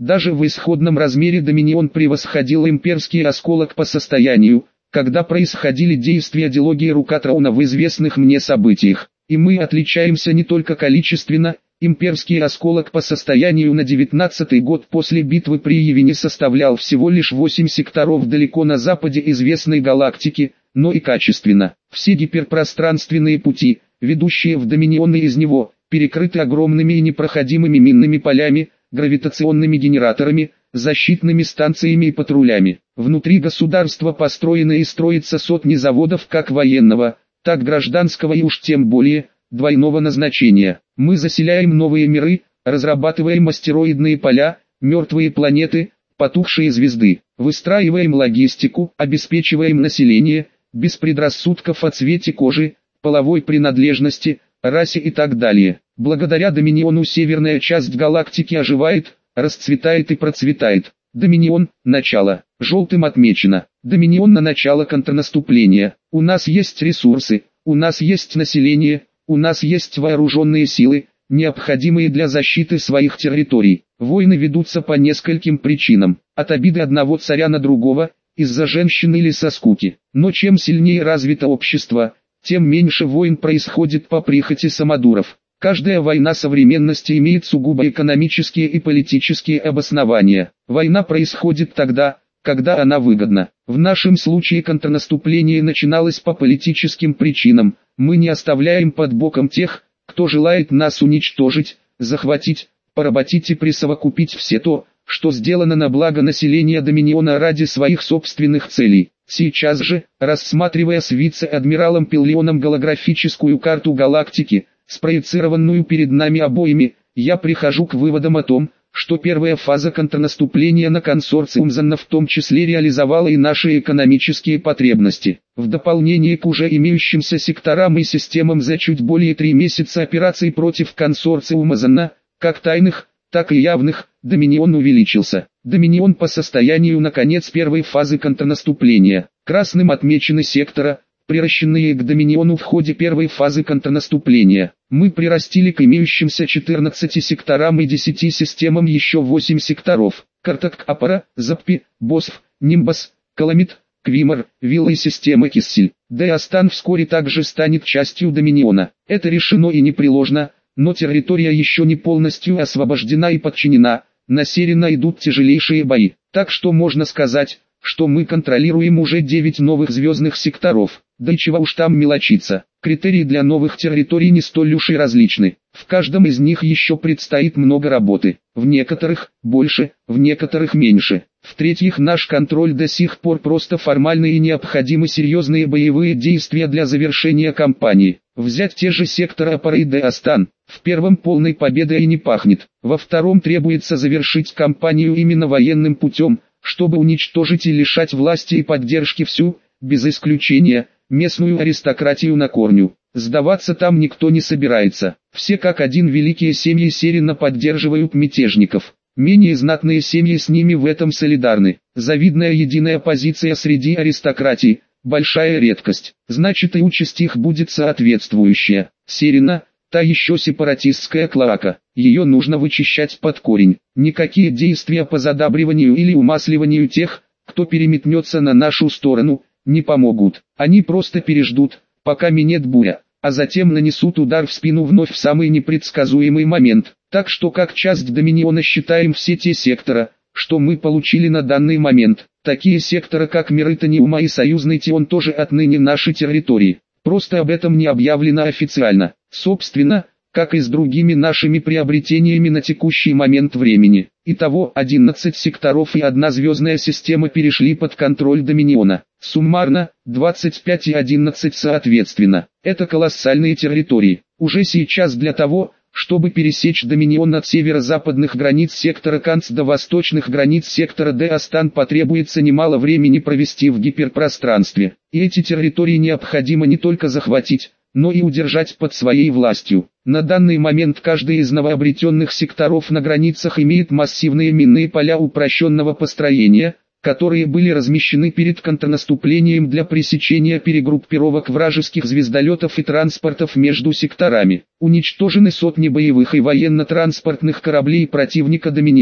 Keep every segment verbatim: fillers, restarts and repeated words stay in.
Даже в исходном размере Доминион превосходил имперский осколок по состоянию, когда происходили действия Дилогии Рукатрауна в известных мне событиях. И мы отличаемся не только количественно. Имперский осколок по состоянию на девятнадцатый год после битвы при Явине составлял всего лишь восемь секторов далеко на западе известной галактики, но и качественно. Все гиперпространственные пути, ведущие в Доминион и из него, перекрыты огромными и непроходимыми минными полями, гравитационными генераторами, защитными станциями и патрулями. Внутри государства построены и строятся сотни заводов как военного, так гражданского и уж тем более двойного назначения. Мы заселяем новые миры, разрабатываем астероидные поля, мертвые планеты, потухшие звезды, выстраиваем логистику, обеспечиваем население, без предрассудков о цвете кожи, половой принадлежности, расе и так далее. Благодаря Доминиону северная часть галактики оживает, расцветает и процветает. Доминион – начало. Желтым отмечено. Доминион на начало контрнаступления. У нас есть ресурсы, у нас есть население, у нас есть вооруженные силы, необходимые для защиты своих территорий. Войны ведутся по нескольким причинам. От обиды одного царя на другого, из-за женщин или со скуки. Но чем сильнее развито общество, тем меньше войн происходит по прихоти самодуров. Каждая война современности имеет сугубо экономические и политические обоснования. Война происходит тогда, когда она выгодна. В нашем случае контрнаступление начиналось по политическим причинам. Мы не оставляем под боком тех, кто желает нас уничтожить, захватить, поработить и присовокупить все то, что сделано на благо населения Доминиона ради своих собственных целей. Сейчас же, рассматривая с вице-адмиралом Пиллионом голографическую карту галактики, спроецированную перед нами обоими, я прихожу к выводам о том, что первая фаза контрнаступления на консорциум Занна в том числе реализовала и наши экономические потребности. В дополнение к уже имеющимся секторам и системам за чуть более три месяца операций против консорциума Занна, как тайных, так и явных, Доминион увеличился. Доминион по состоянию на конец первой фазы контрнаступления. Красным отмечены сектора, приращенные к Доминиону в ходе первой фазы контрнаступления. Мы прирастили к имеющимся четырнадцати секторам и десяти системам еще восемь секторов. Картак-Апара, Заппи, Босф, Нимбас, Каламит, Квимор, Вилла и системы Киссель. Деостан вскоре также станет частью Доминиона. Это решено и непреложно, но территория еще не полностью освобождена и подчинена. На Серина идут тяжелейшие бои. Так что можно сказать, что мы контролируем уже девять новых звездных секторов. Да и чего уж там мелочиться. Критерии для новых территорий не столь уж и различны. В каждом из них еще предстоит много работы. В некоторых больше, в некоторых меньше. В-третьих, наш контроль до сих пор просто формальный и необходимы серьезные боевые действия для завершения кампании. Взять те же секторы Апара и Деостан. В первом полной победой и не пахнет. Во втором требуется завершить кампанию именно военным путем, чтобы уничтожить и лишать власти и поддержки всю, без исключения, местную аристократию на корню. Сдаваться там никто не собирается. Все как один великие семьи Серина поддерживают мятежников. Менее знатные семьи с ними в этом солидарны. Завидная единая позиция среди аристократии, большая редкость. Значит, и участь их будет соответствующая. Серина – та еще сепаратистская клоака. Ее нужно вычищать под корень. Никакие действия по задабриванию или умасливанию тех, кто переметнется на нашу сторону, не помогут. Они просто переждут, пока минет буря, а затем нанесут удар в спину вновь в самый непредсказуемый момент. Так что как часть Доминиона считаем все те сектора, что мы получили на данный момент. Такие секторы как миры Таниума и Союзный Тион тоже отныне наши территории. Просто об этом не объявлено официально. Собственно, как и с другими нашими приобретениями на текущий момент времени. Итого одиннадцать секторов и одна звездная система перешли под контроль Доминиона. Суммарно, двадцать пять и одиннадцать соответственно. Это колоссальные территории. Уже сейчас для того, чтобы пересечь Доминион от северо-западных границ сектора Канц до восточных границ сектора Деостан потребуется немало времени провести в гиперпространстве. И эти территории необходимо не только захватить, но и удержать под своей властью. На данный момент каждый из новообретенных секторов на границах имеет массивные минные поля упрощенного построения, которые были размещены перед контрнаступлением для пресечения перегруппировок вражеских звездолетов и транспортов между секторами. Уничтожены сотни боевых и военно-транспортных кораблей противника Доминиона,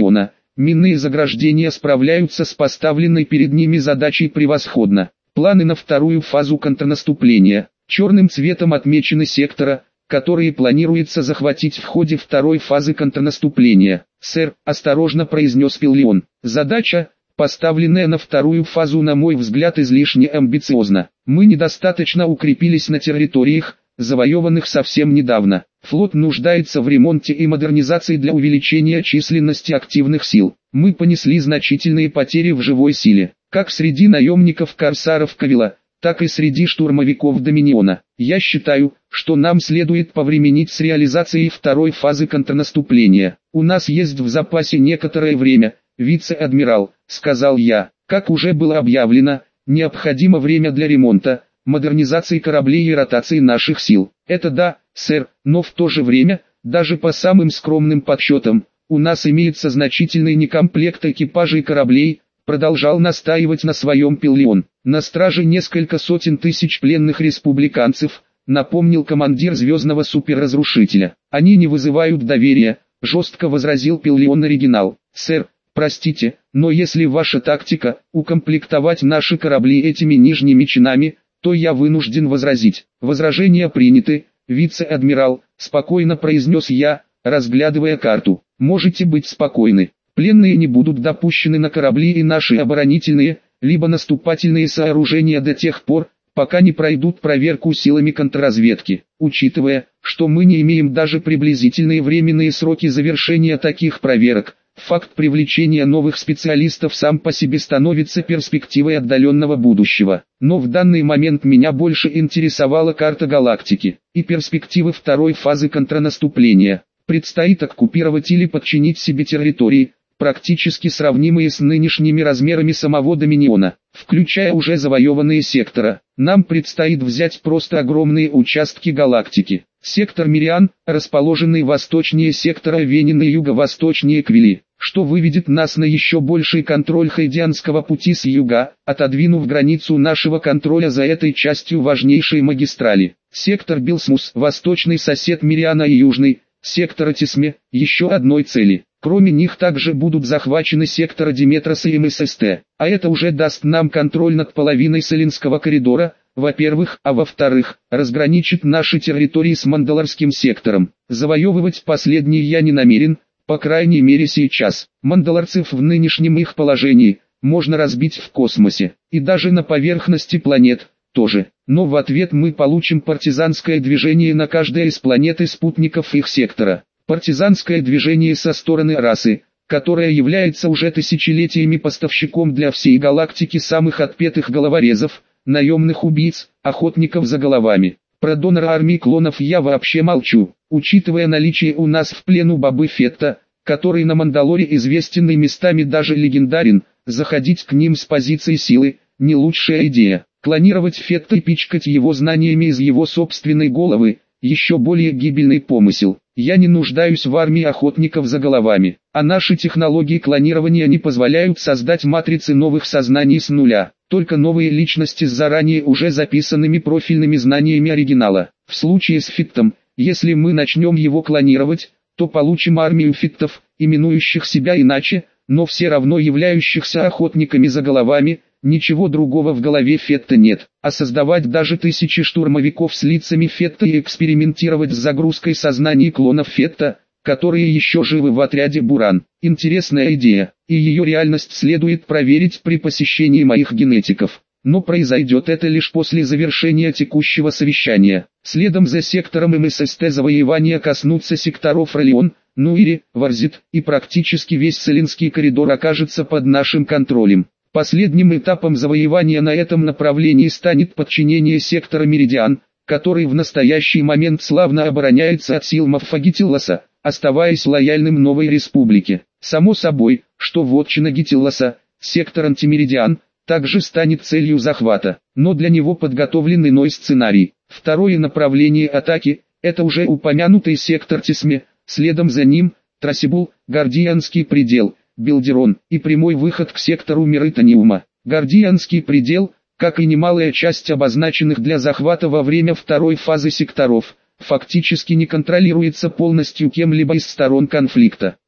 минные заграждения справляются с поставленной перед ними задачей превосходно. Планы на вторую фазу контрнаступления. Черным цветом отмечены сектора, которые планируется захватить в ходе второй фазы контрнаступления. «Сэр», – осторожно произнес Пиллион, – «задача, поставленная на вторую фазу, на мой взгляд, излишне амбициозна. Мы недостаточно укрепились на территориях, завоеванных совсем недавно. Флот нуждается в ремонте и модернизации для увеличения численности активных сил. Мы понесли значительные потери в живой силе, как среди наемников-корсаров Кавила, так и среди штурмовиков Доминиона. Я считаю, что нам следует повременить с реализацией второй фазы контрнаступления. У нас есть в запасе некоторое время, вице-адмирал», — сказал я. «Как уже было объявлено, необходимо время для ремонта, модернизации кораблей и ротации наших сил». «Это да, сэр, но в то же время, даже по самым скромным подсчетам, у нас имеется значительный некомплект экипажей кораблей», — продолжал настаивать на своем Пиллион. «На страже несколько сотен тысяч пленных республиканцев», — напомнил командир звездного суперразрушителя. «Они не вызывают доверия», — жестко возразил Пиллион оригинал. «Сэр, простите, но если ваша тактика — укомплектовать наши корабли этими нижними чинами, то я вынужден возразить». «Возражения приняты, вице-адмирал», — спокойно произнес я, разглядывая карту. «Можете быть спокойны. Пленные не будут допущены на корабли и наши оборонительные, либо наступательные сооружения до тех пор, пока не пройдут проверку силами контрразведки. Учитывая, что мы не имеем даже приблизительные временные сроки завершения таких проверок, факт привлечения новых специалистов сам по себе становится перспективой отдаленного будущего. Но в данный момент меня больше интересовала карта галактики и перспективы второй фазы контрнаступления. Предстоит оккупировать или подчинить себе территории, практически сравнимые с нынешними размерами самого Доминиона, включая уже завоеванные сектора. Нам предстоит взять просто огромные участки галактики. Сектор Мириан, расположенный восточнее сектора Венин и юго-восточнее Квили, что выведет нас на еще больший контроль Хайдианского пути с юга, отодвинув границу нашего контроля за этой частью важнейшей магистрали. Сектор Билсмус, восточный сосед Мириана и южный, сектор Атисме, еще одной цели. Кроме них также будут захвачены сектора Диметроса и МССТ, а это уже даст нам контроль над половиной Селенского коридора, во-первых, а во-вторых, разграничит наши территории с Мандалорским сектором. Завоевывать последний я не намерен, по крайней мере сейчас. Мандалорцев в нынешнем их положении можно разбить в космосе, и даже на поверхности планет тоже. Но в ответ мы получим партизанское движение на каждой из планет и спутников их сектора. Партизанское движение со стороны расы, которая является уже тысячелетиями поставщиком для всей галактики самых отпетых головорезов, наемных убийц, охотников за головами. Про донора армии клонов я вообще молчу, учитывая наличие у нас в плену Бобы Фетта, который на Мандалоре известен и местами даже легендарен, заходить к ним с позиции силы – не лучшая идея. Клонировать Фетта и пичкать его знаниями из его собственной головы – еще более гибельный помысел. Я не нуждаюсь в армии охотников за головами, а наши технологии клонирования не позволяют создать матрицы новых сознаний с нуля, только новые личности с заранее уже записанными профильными знаниями оригинала. В случае с Феттом, если мы начнем его клонировать, то получим армию Феттов, именующих себя иначе, но все равно являющихся охотниками за головами. Ничего другого в голове Фетта нет, а создавать даже тысячи штурмовиков с лицами Фетта и экспериментировать с загрузкой сознаний клонов Фетта, которые еще живы в отряде Буран. Интересная идея, и ее реальность следует проверить при посещении моих генетиков. Но произойдет это лишь после завершения текущего совещания. Следом за сектором МССТ завоевания коснутся секторов Ролион, Нуири, Варзит, и практически весь Селенский коридор окажется под нашим контролем. Последним этапом завоевания на этом направлении станет подчинение сектора Меридиан, который в настоящий момент славно обороняется от сил Маффа-Гитилласа, оставаясь лояльным новой республике. Само собой, что вотчина Гитилласа, сектор Антимеридиан, также станет целью захвата, но для него подготовлен иной сценарий. Второе направление атаки – это уже упомянутый сектор Тисме, следом за ним – Трасибул, Гордианский предел, Билдерон и прямой выход к сектору Миритониума. Гордианский предел, как и немалая часть обозначенных для захвата во время второй фазы секторов, фактически не контролируется полностью кем-либо из сторон конфликта.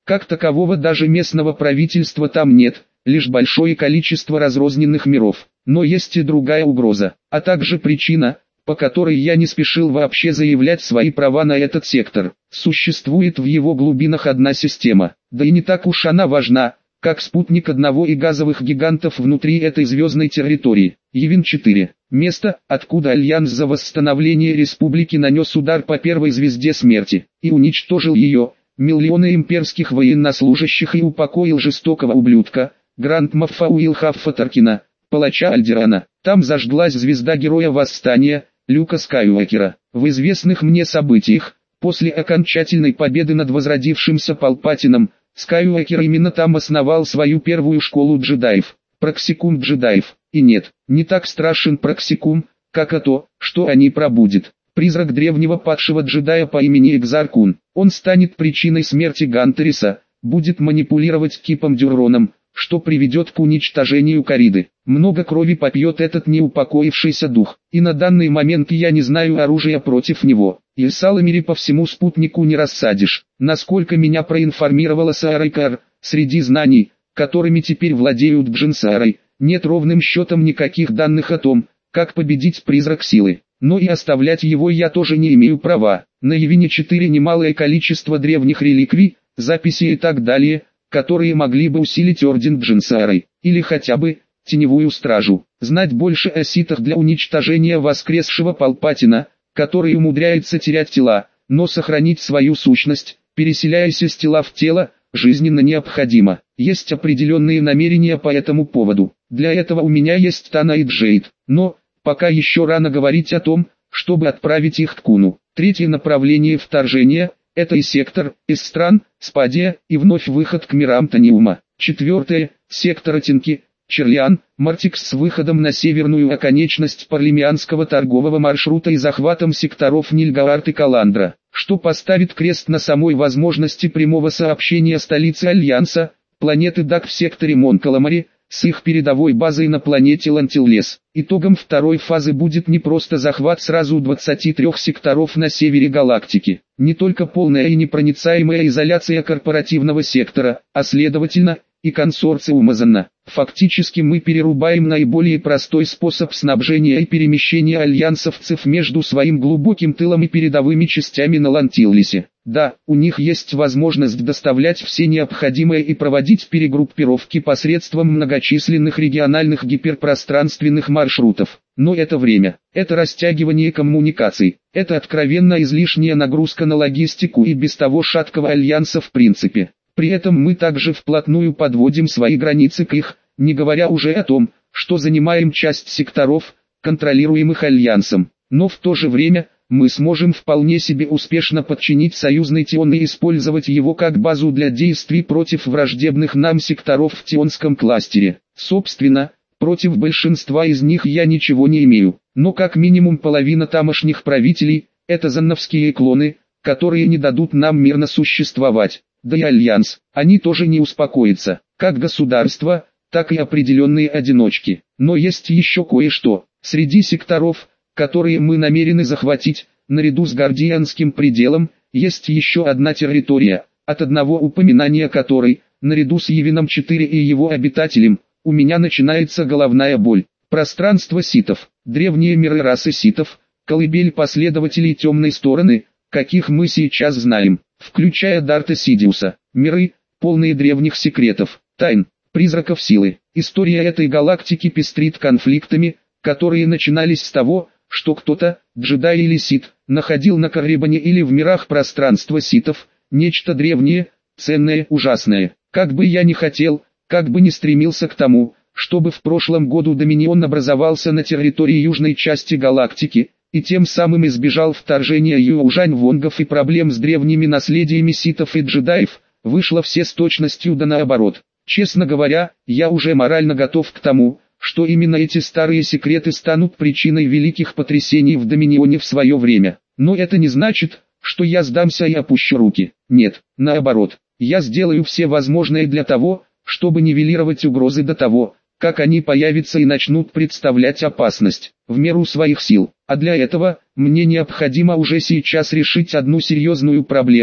Как такового даже местного правительства там нет, лишь большое количество разрозненных миров. Но есть и другая угроза, а также причина, по которой я не спешил вообще заявлять свои права на этот сектор. Существует в его глубинах одна система, да и не так уж она важна, как спутник одного из газовых гигантов внутри этой звездной территории. Йивин четыре. Место, откуда Альянс за восстановление республики нанес удар по первой звезде смерти, и уничтожил ее, миллионы имперских военнослужащих и упокоил жестокого ублюдка, Гранд Маффа Уилхаффа Таркина, палача Альдерана. Там зажглась звезда Героя Восстания, Люка Скайуокера. В известных мне событиях, после окончательной победы над возродившимся Палпатином, Скайуокер именно там основал свою первую школу джедаев, Праксикум джедаев. И нет, не так страшен Праксикум, как и то, что они пробудет. Призрак древнего падшего джедая по имени Экзаркун. Он станет причиной смерти Гантериса, будет манипулировать Кипом Дюроном, что приведет к уничтожению Кариды. Много крови попьет этот неупокоившийся дух, и на данный момент я не знаю оружия против него. И Саламири по всему спутнику не рассадишь. Насколько меня проинформировала Саарайкар, среди знаний, которыми теперь владеют Джинсаарой, нет ровным счетом никаких данных о том, как победить призрак силы. Но и оставлять его я тоже не имею права. На Йивине четыре немалое количество древних реликвий, записей и так далее, которые могли бы усилить орден Джинсаарой, или хотя бы теневую стражу. Знать больше о ситах для уничтожения воскресшего Палпатина, который умудряется терять тела, но сохранить свою сущность, переселяясь из тела в тело, жизненно необходимо. Есть определенные намерения по этому поводу. Для этого у меня есть Тана и Джейд, но пока еще рано говорить о том, чтобы отправить их к Куну. Третье направление вторжения – это и сектор, из стран, Спадия, и вновь выход к мирам Таниума. Четвертое – сектор Атинки, Черлиан, Мартикс с выходом на северную оконечность Парлемианского торгового маршрута и захватом секторов Нильгаард и Каландра, что поставит крест на самой возможности прямого сообщения столицы Альянса, планеты Дак в секторе Монкаламари, с их передовой базой на планете Лантиллес. Итогом второй фазы будет не просто захват сразу двадцати трёх секторов на севере галактики, не только полная и непроницаемая изоляция корпоративного сектора, а следовательно, и консорциума Занна. Фактически мы перерубаем наиболее простой способ снабжения и перемещения альянсовцев между своим глубоким тылом и передовыми частями на Лантиллесе. Да, у них есть возможность доставлять все необходимое и проводить перегруппировки посредством многочисленных региональных гиперпространственных маршрутов. Но это время, это растягивание коммуникаций, это откровенно излишняя нагрузка на логистику и без того шаткого альянса в принципе. При этом мы также вплотную подводим свои границы к их, не говоря уже о том, что занимаем часть секторов, контролируемых альянсом. Но в то же время, мы сможем вполне себе успешно подчинить союзный Тион и использовать его как базу для действий против враждебных нам секторов в Тионском кластере. Собственно, против большинства из них я ничего не имею, но как минимум половина тамошних правителей – это занновские клоны, которые не дадут нам мирно существовать. Да и Альянс, они тоже не успокоятся, как государство, так и определенные одиночки. Но есть еще кое-что. Среди секторов, которые мы намерены захватить, наряду с Гардианским пределом, есть еще одна территория, от одного упоминания которой, наряду с Йивином четыре и его обитателем, у меня начинается головная боль. Пространство ситов, древние миры расы ситов, колыбель последователей темной стороны, каких мы сейчас знаем, включая Дарта Сидиуса, миры, полные древних секретов, тайн, призраков силы. История этой галактики пестрит конфликтами, которые начинались с того, что кто-то, джедай или сит, находил на Каррибане или в мирах пространства ситов, нечто древнее, ценное, ужасное. Как бы я ни хотел, как бы ни стремился к тому, чтобы в прошлом году Доминион образовался на территории южной части галактики, и тем самым избежал вторжения южань-вонгов и проблем с древними наследиями ситов и джедаев, вышло все с точностью да наоборот. Честно говоря, я уже морально готов к тому, что именно эти старые секреты станут причиной великих потрясений в Доминионе в свое время. Но это не значит, что я сдамся и опущу руки. Нет, наоборот, я сделаю все возможное для того, чтобы нивелировать угрозы до того, как они появятся и начнут представлять опасность, в меру своих сил. А для этого, мне необходимо уже сейчас решить одну серьезную проблему,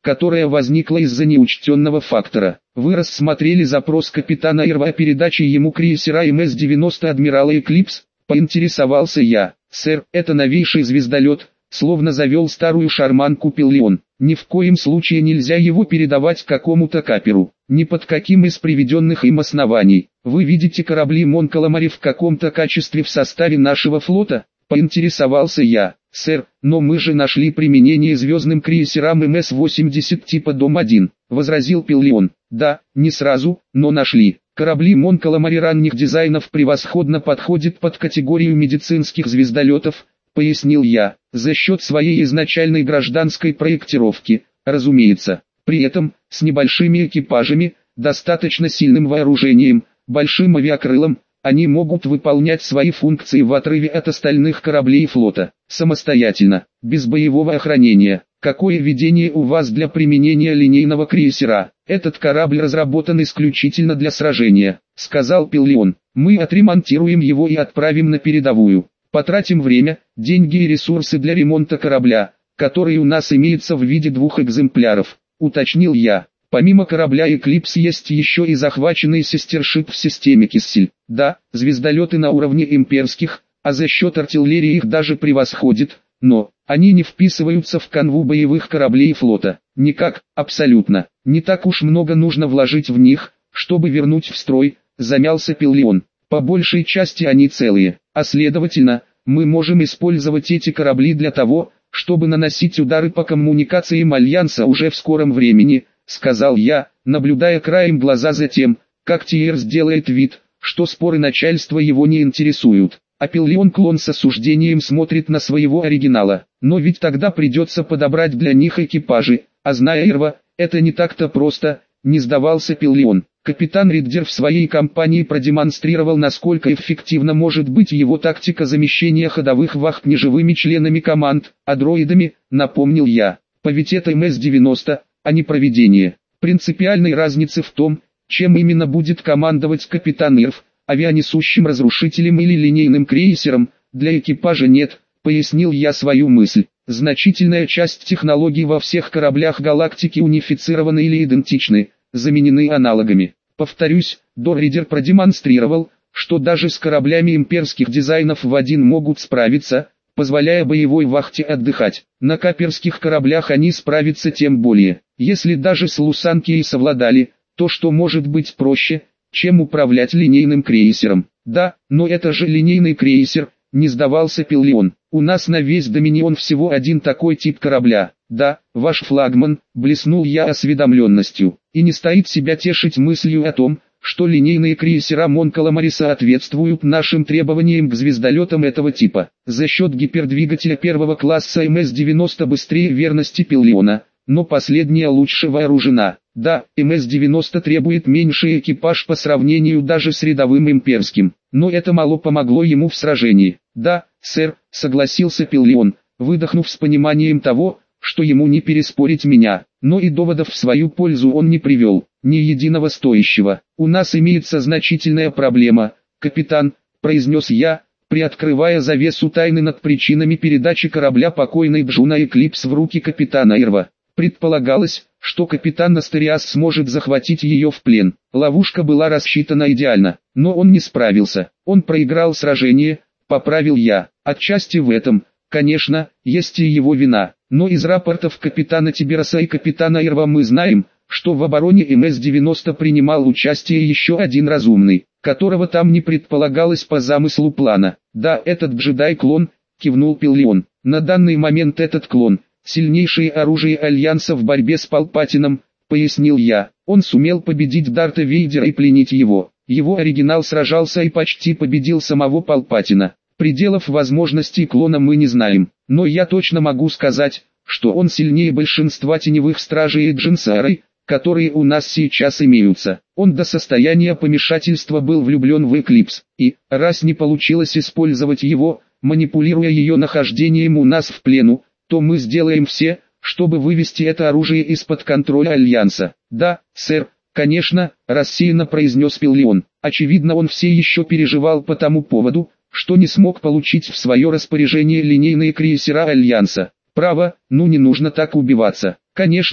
которая возникла из-за неучтенного фактора. Вы рассмотрели запрос капитана Ирва о передаче ему крейсера эм эс девяносто адмирала Эклипс? Поинтересовался я. Сэр, это новейший звездолет, словно завел старую шарманку Пиллион. Ни в коем случае нельзя его передавать какому-то каперу, ни под каким из приведенных им оснований. Вы видите корабли Монкаламари в каком-то качестве в составе нашего флота? Поинтересовался я. Сэр, но мы же нашли применение звездным крейсерам эм эс восемьдесят типа Дом один, возразил Пиллион. Да, не сразу, но нашли. Корабли Монкаламари ранних дизайнов превосходно подходят под категорию медицинских звездолетов, пояснил я, за счет своей изначальной гражданской проектировки, разумеется. При этом, с небольшими экипажами, достаточно сильным вооружением, большим авиакрылом, они могут выполнять свои функции в отрыве от остальных кораблей флота, самостоятельно, без боевого охранения. Какое видение у вас для применения линейного крейсера? Этот корабль разработан исключительно для сражения, сказал Пиллион. Мы отремонтируем его и отправим на передовую. Потратим время, деньги и ресурсы для ремонта корабля, который у нас имеется в виде двух экземпляров, уточнил я. Помимо корабля Эклипс есть еще и захваченный сестершип в системе Киссель. Да, звездолеты на уровне имперских, а за счет артиллерии их даже превосходит, но они не вписываются в канву боевых кораблей флота. Никак, абсолютно. Не так уж много нужно вложить в них, чтобы вернуть в строй, замялся Пиллион. По большей части они целые, а следовательно, мы можем использовать эти корабли для того, чтобы наносить удары по коммуникациям Альянса уже в скором времени, сказал я, наблюдая краем глаза за тем, как Тиерс делает вид, что споры начальства его не интересуют. А Пиллион клон с осуждением смотрит на своего оригинала. Но ведь тогда придется подобрать для них экипажи, а зная Ирва, это не так-то просто, не сдавался Пиллион. Капитан Риддер в своей кампании продемонстрировал, насколько эффективна может быть его тактика замещения ходовых вахт неживыми членами команд, а дроидами, напомнил я. По ведь это эм эс девяносто, а не проведение. Принципиальной разницы в том, чем именно будет командовать капитан Ирв, авианесущим разрушителем или линейным крейсером, для экипажа нет, пояснил я свою мысль. Значительная часть технологий во всех кораблях галактики унифицированы или идентичны, заменены аналогами. Повторюсь, Дорридер продемонстрировал, что даже с кораблями имперских дизайнов в один могут справиться, позволяя боевой вахте отдыхать. На каперских кораблях они справятся тем более. Если даже с Лусанки и совладали, то что может быть проще, чем управлять линейным крейсером? Да, но это же линейный крейсер, не сдавался Пиллион. У нас на весь Доминион всего один такой тип корабля. Да, ваш флагман, блеснул я осведомленностью, и не стоит себя тешить мыслью о том, что линейные крейсера Монкаламари соответствуют нашим требованиям к звездолетам этого типа. За счет гипердвигателя первого класса эм эс девяносто быстрее верности Пиллиона, но последняя лучше вооружена. Да, эм эс девяносто требует меньший экипаж по сравнению даже с рядовым имперским, но это мало помогло ему в сражении. Да, сэр, согласился Пиллион, выдохнув с пониманием того, что ему не переспорить меня, но и доводов в свою пользу он не привел, ни единого стоящего. У нас имеется значительная проблема, капитан, произнес я, приоткрывая завесу тайны над причинами передачи корабля покойной Джуна Эклипс в руки капитана Ирва. Предполагалось, что капитан Астериас сможет захватить ее в плен. Ловушка была рассчитана идеально, но он не справился. Он проиграл сражение, поправил я. Отчасти в этом, конечно, есть и его вина. Но из рапортов капитана Тибераса и капитана Ирва мы знаем, что в обороне эм эс девяносто принимал участие еще один разумный, которого там не предполагалось по замыслу плана. Да, этот джедай-клон, кивнул Пиллион. На данный момент этот клон — сильнейшее оружие Альянса в борьбе с Палпатином, пояснил я. Он сумел победить Дарта Вейдера и пленить его. Его оригинал сражался и почти победил самого Палпатина. Пределов возможностей клона мы не знаем, но я точно могу сказать, что он сильнее большинства теневых стражей и Джинсары, которые у нас сейчас имеются. Он до состояния помешательства был влюблен в Эклипс, и, раз не получилось использовать его, манипулируя ее нахождением у нас в плену, то мы сделаем все, чтобы вывести это оружие из-под контроля Альянса. Да, сэр, конечно, рассеянно произнес Пиллион. Очевидно, он все еще переживал по тому поводу, что не смог получить в свое распоряжение линейные крейсера Альянса. Право, ну не нужно так убиваться. Конечно,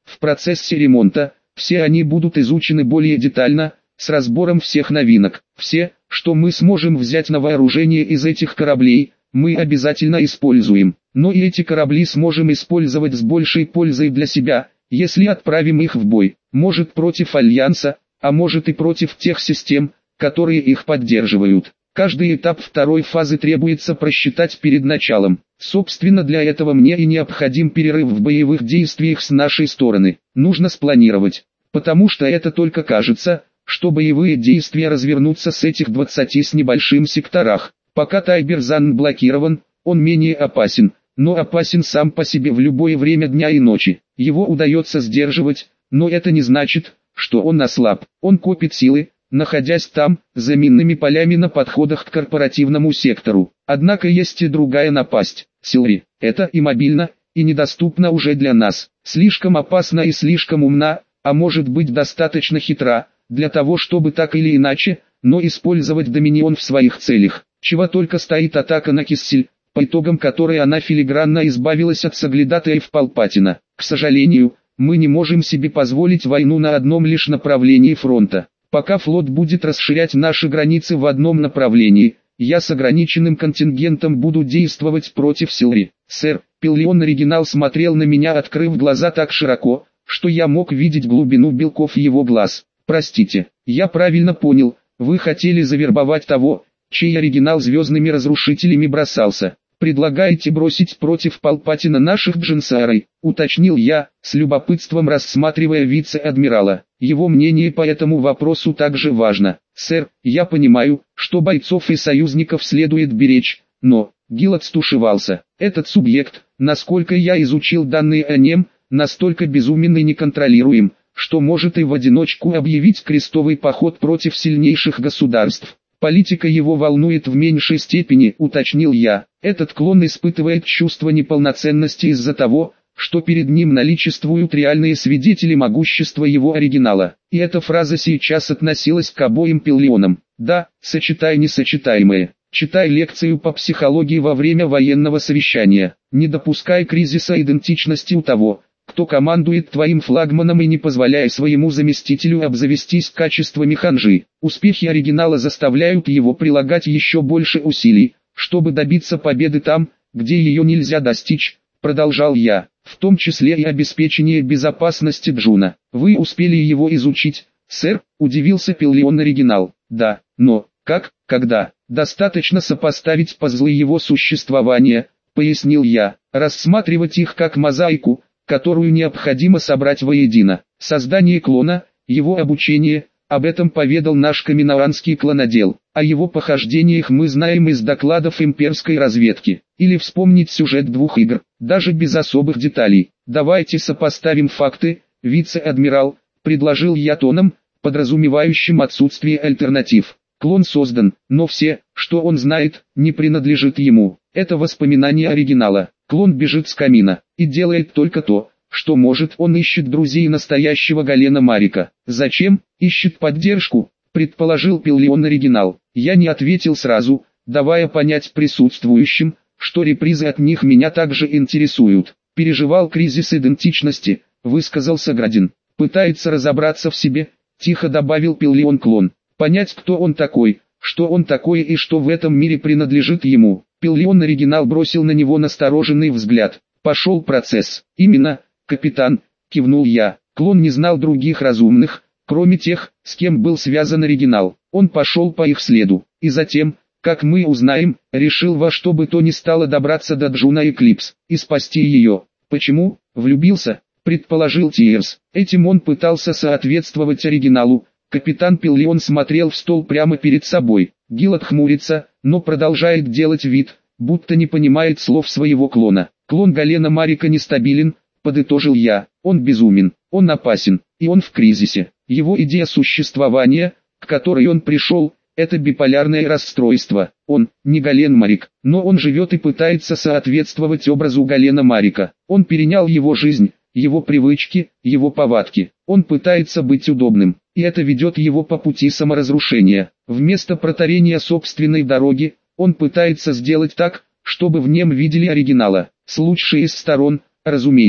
В процессе ремонта, все они будут изучены более детально, с разбором всех новинок. Все, что мы сможем взять на вооружение из этих кораблей, мы обязательно используем. Но и эти корабли сможем использовать с большей пользой для себя, если отправим их в бой. Может против Альянса, а может и против тех систем, которые их поддерживают. Каждый этап второй фазы требуется просчитать перед началом. Собственно, для этого мне и необходим перерыв в боевых действиях с нашей стороны. Нужно спланировать, потому что это только кажется, что боевые действия развернутся с этих двадцати с небольшим секторах. Пока Тайберзан блокирован, он менее опасен, но опасен сам по себе в любое время дня и ночи. Его удается сдерживать, но это не значит, что он ослаб. Он копит силы, находясь там, за минными полями на подходах к корпоративному сектору. Однако есть и другая напасть. Силри. Это и мобильно, и недоступна уже для нас. Слишком опасна и слишком умна, а может быть достаточно хитра, для того чтобы так или иначе, но использовать Доминион в своих целях. Чего только стоит атака на Киссель, по итогам которой она филигранно избавилась от соглядатаев Палпатина. К сожалению, мы не можем себе позволить войну на одном лишь направлении фронта. Пока флот будет расширять наши границы в одном направлении, я с ограниченным контингентом буду действовать против Силри. Сэр, Пиллион Оригинал смотрел на меня, открыв глаза так широко, что я мог видеть глубину белков его глаз. Простите, я правильно понял, вы хотели завербовать того, чей оригинал звездными разрушителями бросался. Предлагаете бросить против Палпатина наших Джинсарой, уточнил я, с любопытством рассматривая вице-адмирала. Его мнение по этому вопросу также важно. Сэр, я понимаю, что бойцов и союзников следует беречь, но... Гилот стушевался. Этот субъект, насколько я изучил данные о нем, настолько безумен и неконтролируем, что может и в одиночку объявить крестовый поход против сильнейших государств. Политика его волнует в меньшей степени, уточнил я. Этот клон испытывает чувство неполноценности из-за того, что перед ним наличествуют реальные свидетели могущества его оригинала. И эта фраза сейчас относилась к обоим Пиллионам. Да, сочетай несочетаемое. Читай лекцию по психологии во время военного совещания. Не допускай кризиса идентичности у того, кто командует твоим флагманом, и не позволяй своему заместителю обзавестись качествами ханжи. Успехи оригинала заставляют его прилагать еще больше усилий, чтобы добиться победы там, где ее нельзя достичь, продолжал я, в том числе и обеспечение безопасности Джуна. Вы успели его изучить, сэр? Удивился Пиллион Оригинал. Да, но, как, когда? Достаточно сопоставить пазлы его существования, пояснил я, рассматривать их как мозаику, которую необходимо собрать воедино. Создание клона, его обучение, об этом поведал наш каминаранский клонодел. О его похождениях мы знаем из докладов имперской разведки. Или вспомнить сюжет двух игр, даже без особых деталей. Давайте сопоставим факты, вице-адмирал, предложил я тоном, подразумевающим отсутствие альтернатив. Клон создан, но все, что он знает, не принадлежит ему. Это воспоминание оригинала. Клон бежит с камина и делает только то, что может. Он ищет друзей настоящего Галена Марика. Зачем? Ищет поддержку, предположил Пиллион Оригинал. Я не ответил сразу, давая понять присутствующим, что репризы от них меня также интересуют. Переживал кризис идентичности, высказался Градин. Пытается разобраться в себе, тихо добавил Пиллион Клон. Понять, кто он такой, что он такой и что в этом мире принадлежит ему. Пиллион Оригинал бросил на него настороженный взгляд. Пошел процесс. Именно, капитан, кивнул я. Клон не знал других разумных, кроме тех, с кем был связан оригинал. Он пошел по их следу. И затем, как мы узнаем, решил во что бы то ни стало добраться до Джуна Эклипс и спасти ее. Почему? Влюбился, предположил Тиерс. Этим он пытался соответствовать оригиналу. Капитан Пиллион смотрел в стол прямо перед собой. Гилот хмурится, но продолжает делать вид, будто не понимает слов своего клона. Клон Галена Марика нестабилен, подытожил я. Он безумен, он опасен, и он в кризисе. Его идея существования, к которой он пришел, это биполярное расстройство. Он не Гален Марик, но он живет и пытается соответствовать образу Галена Марика. Он перенял его жизнь, его привычки, его повадки. Он пытается быть удобным, и это ведет его по пути саморазрушения. Вместо протарения собственной дороги, он пытается сделать так, чтобы в нем видели оригинала. С лучшей из сторон, разумеется.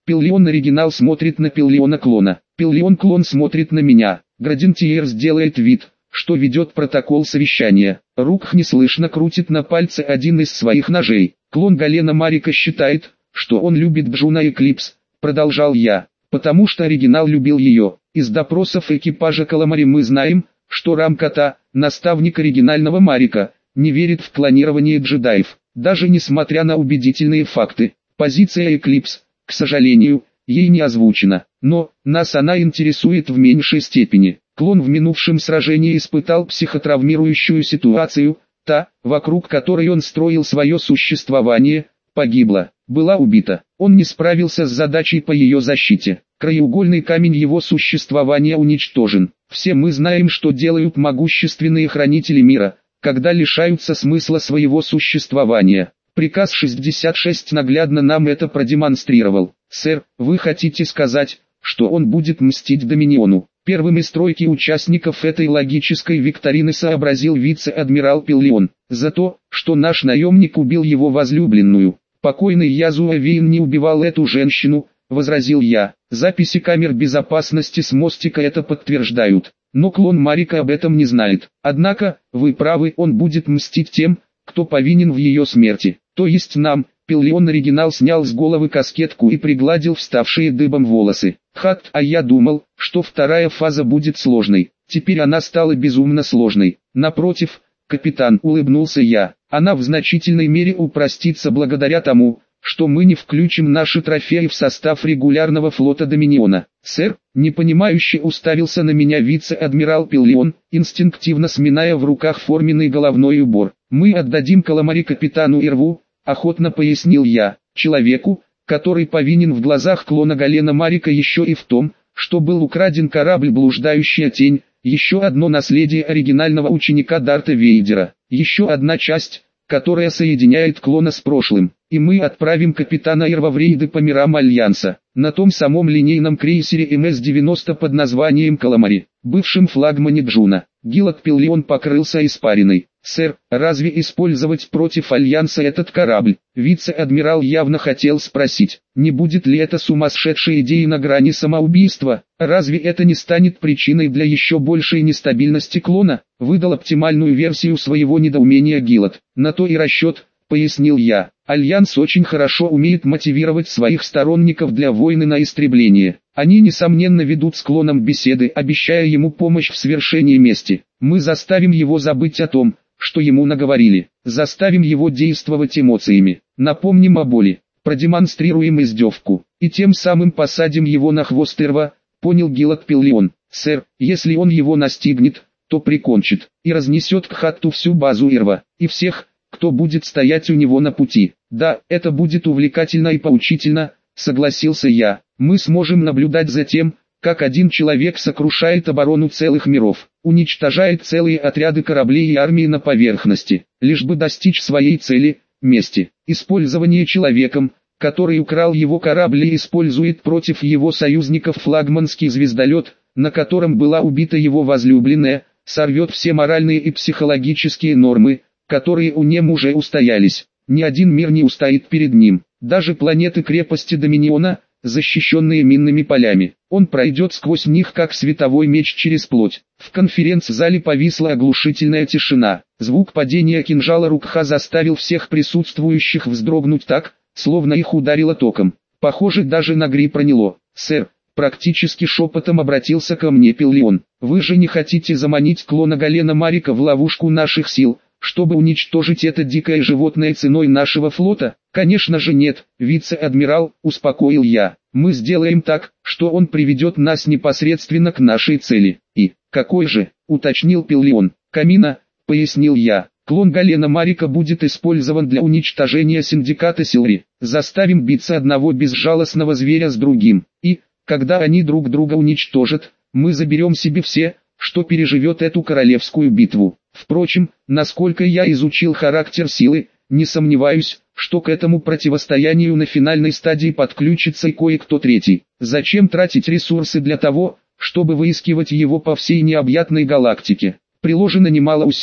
Пиллион оригинал смотрит на Пиллиона клона. Пиллион клон смотрит на меня. Градиентиер сделает вид, что ведет протокол совещания. Рукх неслышно крутит на пальце один из своих ножей. Клон Галена Марика считает, что он любит Джуна Эклипс, продолжал я, потому что оригинал любил ее. Из допросов экипажа Каламари мы знаем, что Рамката, наставник оригинального Марика, не верит в клонирование джедаев, даже несмотря на убедительные факты. Позиция Эклипс, к сожалению, ей не озвучена, но нас она интересует в меньшей степени. Клон в минувшем сражении испытал психотравмирующую ситуацию, та, вокруг которой он строил свое существование, погибла, была убита. Он не справился с задачей по ее защите. Краеугольный камень его существования уничтожен. Все мы знаем, что делают могущественные хранители мира, когда лишаются смысла своего существования. Приказ шестьдесят шесть наглядно нам это продемонстрировал. Сэр, вы хотите сказать, что он будет мстить Доминиону? Первым из тройки участников этой логической викторины сообразил вице-адмирал Пиллион. За то, что наш наемник убил его возлюбленную. Покойный Язуа Вейн не убивал эту женщину, возразил я. Записи камер безопасности с мостика это подтверждают. Но клон Марика об этом не знает. Однако, вы правы, он будет мстить тем, кто повинен в ее смерти. То есть нам. Пиллион оригинал снял с головы каскетку и пригладил вставшие дыбом волосы. Хат, а я думал, что вторая фаза будет сложной. Теперь она стала безумно сложной. Напротив, капитан, улыбнулся я, она в значительной мере упростится благодаря тому, что мы не включим наши трофеи в состав регулярного флота Доминиона. Сэр, непонимающе уставился на меня вице-адмирал Пиллион, инстинктивно сминая в руках форменный головной убор. Мы отдадим Каламари капитану Ирву, охотно пояснил я, человеку, который повинен в глазах клона Галена Марика еще и в том, что был украден корабль «Блуждающая тень», еще одно наследие оригинального ученика Дарта Вейдера, еще одна часть, которая соединяет клона с прошлым, и мы отправим капитана Ирва в рейды по мирам Альянса, на том самом линейном крейсере эм эс девяносто под названием Каламари, бывшем флагмане Джуна. Гилот Пиллион покрылся испариной. «Сэр, разве использовать против Альянса этот корабль?» Вице-адмирал явно хотел спросить, не будет ли это сумасшедшей идеей на грани самоубийства? Разве это не станет причиной для еще большей нестабильности клона? Выдал оптимальную версию своего недоумения Гилот. На то и расчет, пояснил я. Альянс очень хорошо умеет мотивировать своих сторонников для войны на истребление. Они несомненно ведут с клоном беседы, обещая ему помощь в свершении мести. Мы заставим его забыть о том, что ему наговорили, заставим его действовать эмоциями, напомним о боли, продемонстрируем издевку, и тем самым посадим его на хвост Ирва, понял Гилот Пиллион. Сэр, если он его настигнет, то прикончит, и разнесет к Хатту всю базу Ирва, и всех, кто будет стоять у него на пути. Да, это будет увлекательно и поучительно, согласился я. Мы сможем наблюдать за тем, как один человек сокрушает оборону целых миров, уничтожает целые отряды кораблей и армии на поверхности, лишь бы достичь своей цели – мести. Использование человеком, который украл его корабль и использует против его союзников флагманский звездолет, на котором была убита его возлюбленная, сорвет все моральные и психологические нормы, которые у нем уже устоялись. Ни один мир не устоит перед ним, даже планеты-крепости Доминиона, защищенные минными полями. Он пройдет сквозь них как световой меч через плоть. В конференц-зале повисла оглушительная тишина. Звук падения кинжала Рукха заставил всех присутствующих вздрогнуть так, словно их ударило током. Похоже, даже на Гри проняло. «Сэр», практически шепотом обратился ко мне Пиллион, «вы же не хотите заманить клона Галена Марика в ловушку наших сил, чтобы уничтожить это дикое животное ценой нашего флота?» «Конечно же нет, вице-адмирал», успокоил я. «Мы сделаем так, что он приведет нас непосредственно к нашей цели». «И, какой же?» уточнил Пиллион. «Камина», пояснил я. «Клон Галена Марика будет использован для уничтожения синдиката Силри. Заставим биться одного безжалостного зверя с другим. И, когда они друг друга уничтожат, мы заберем себе все, что переживет эту королевскую битву. Впрочем, насколько я изучил характер силы, не сомневаюсь, что к этому противостоянию на финальной стадии подключится и кое-кто третий. Зачем тратить ресурсы для того, чтобы выискивать его по всей необъятной галактике? Приложено немало усилий,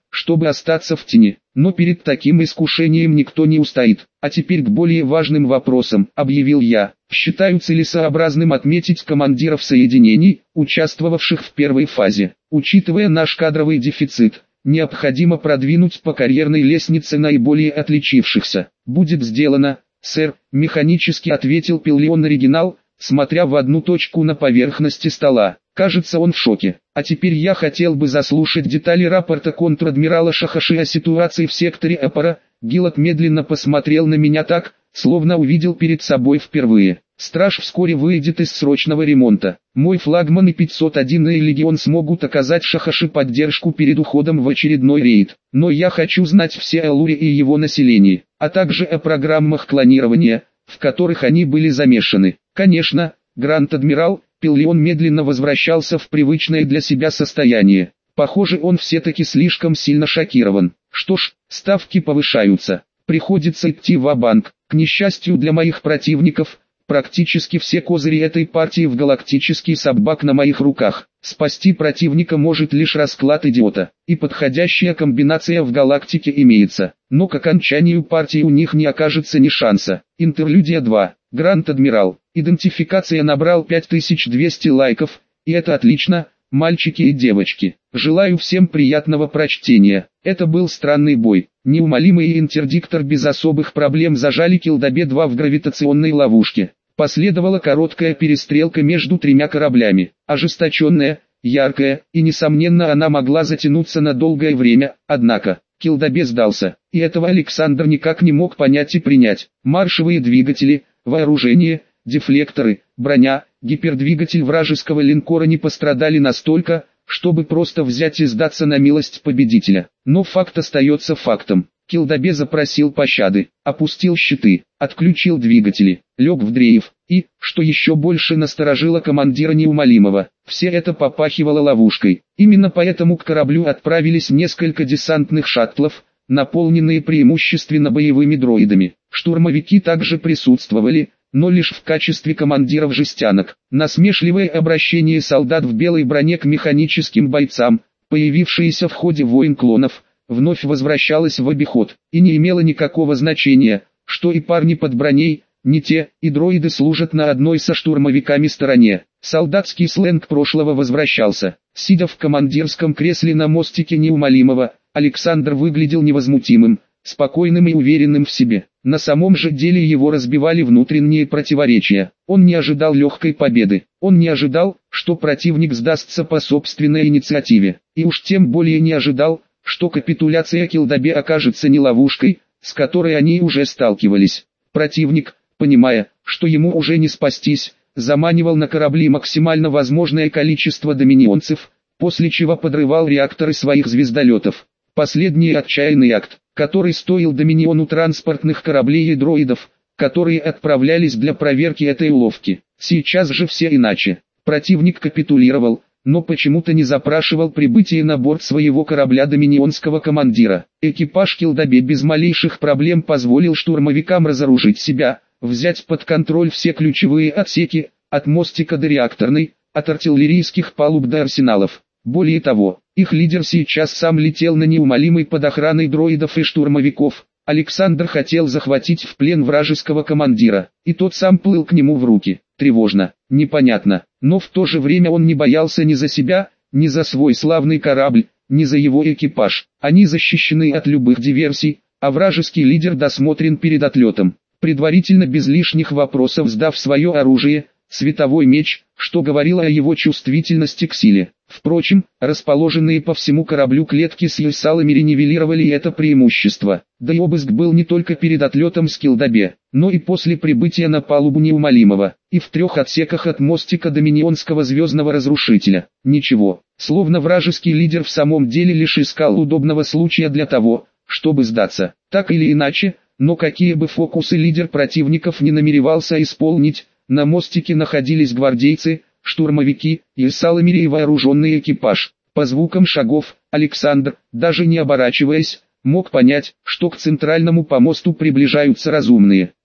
чтобы остаться в тени. Но перед таким искушением никто не устоит. А теперь к более важным вопросам, объявил я. Считаю целесообразным отметить командиров соединений, участвовавших в первой фазе. Учитывая наш кадровый дефицит, необходимо продвинуть по карьерной лестнице наиболее отличившихся. Будет сделано, сэр, механически ответил Пиллион Оригинал, смотря в одну точку на поверхности стола. Кажется, он в шоке. А теперь я хотел бы заслушать детали рапорта контр-адмирала Шахаши о ситуации в секторе Эпора. Гиллот медленно посмотрел на меня так, словно увидел перед собой впервые. Страж вскоре выйдет из срочного ремонта. Мой флагман и пятьсот один-й легион смогут оказать Шахаши поддержку перед уходом в очередной рейд. Но я хочу знать все о Луре и его населении, а также о программах клонирования, в которых они были замешаны. Конечно, Гранд-адмирал, Пиллион медленно возвращался в привычное для себя состояние. Похоже, он все-таки слишком сильно шокирован. Что ж, ставки повышаются. Приходится идти ва-банк. К несчастью для моих противников, практически все козыри этой партии в галактический саббак на моих руках. Спасти противника может лишь расклад идиота. И подходящая комбинация в галактике имеется. Но к окончанию партии у них не окажется ни шанса. Интерлюдия два. Гранд-адмирал. Идентификация набрал пять тысяч двести лайков, и это отлично, мальчики и девочки. Желаю всем приятного прочтения. Это был странный бой. Неумолимый и интердиктор без особых проблем зажали Килдабе два в гравитационной ловушке. Последовала короткая перестрелка между тремя кораблями. Ожесточенная, яркая, и несомненно она могла затянуться на долгое время, однако Килдабе сдался, и этого Александр никак не мог понять и принять. Маршевые двигатели, вооружение, дефлекторы, броня, гипердвигатель вражеского линкора не пострадали настолько, чтобы просто взять и сдаться на милость победителя. Но факт остается фактом. Килдабе запросил пощады, опустил щиты, отключил двигатели, лег в дрейф, и, что еще больше насторожило командира Неумолимого, все это попахивало ловушкой. Именно поэтому к кораблю отправились несколько десантных шаттлов, наполненные преимущественно боевыми дроидами. Штурмовики также присутствовали, но лишь в качестве командиров жестянок. Насмешливое обращение солдат в белой броне к механическим бойцам, появившееся в ходе войн клонов, вновь возвращалось в обиход, и не имело никакого значения, что и парни под броней, не те, и дроиды служат на одной со штурмовиками стороне. Солдатский сленг прошлого возвращался. Сидя в командирском кресле на мостике Неумолимого, Александр выглядел невозмутимым, спокойным и уверенным в себе. На самом же деле его разбивали внутренние противоречия. Он не ожидал легкой победы. Он не ожидал, что противник сдастся по собственной инициативе. И уж тем более не ожидал, что капитуляция Килдабе окажется не ловушкой, с которой они уже сталкивались. Противник, понимая, что ему уже не спастись, заманивал на корабли максимально возможное количество доминионцев, после чего подрывал реакторы своих звездолетов. Последний отчаянный акт, который стоил Доминиону транспортных кораблей и дроидов, которые отправлялись для проверки этой уловки. Сейчас же все иначе. Противник капитулировал, но почему-то не запрашивал прибытие на борт своего корабля доминионского командира. Экипаж Килдабе без малейших проблем позволил штурмовикам разоружить себя, взять под контроль все ключевые отсеки, от мостика до реакторной, от артиллерийских палуб до арсеналов. Более того, их лидер сейчас сам летел на Неумолимый под охраной дроидов и штурмовиков. Александр хотел захватить в плен вражеского командира, и тот сам плыл к нему в руки. Тревожно, непонятно, но в то же время он не боялся ни за себя, ни за свой славный корабль, ни за его экипаж. Они защищены от любых диверсий, а вражеский лидер досмотрен перед отлетом. Предварительно без лишних вопросов сдав свое оружие, световой меч, что говорило о его чувствительности к силе. Впрочем, расположенные по всему кораблю клетки с юсаламери нивелировали это преимущество. Да и обыск был не только перед отлетом с Килдабе, но и после прибытия на палубу Неумолимого, и в трех отсеках от мостика доминионского звездного разрушителя. Ничего, словно вражеский лидер в самом деле лишь искал удобного случая для того, чтобы сдаться. Так или иначе, но какие бы фокусы лидер противников не намеревался исполнить, на мостике находились гвардейцы, штурмовики, юсаламери и вооруженный экипаж. По звукам шагов, Александр, даже не оборачиваясь, мог понять, что к центральному помосту приближаются разумные.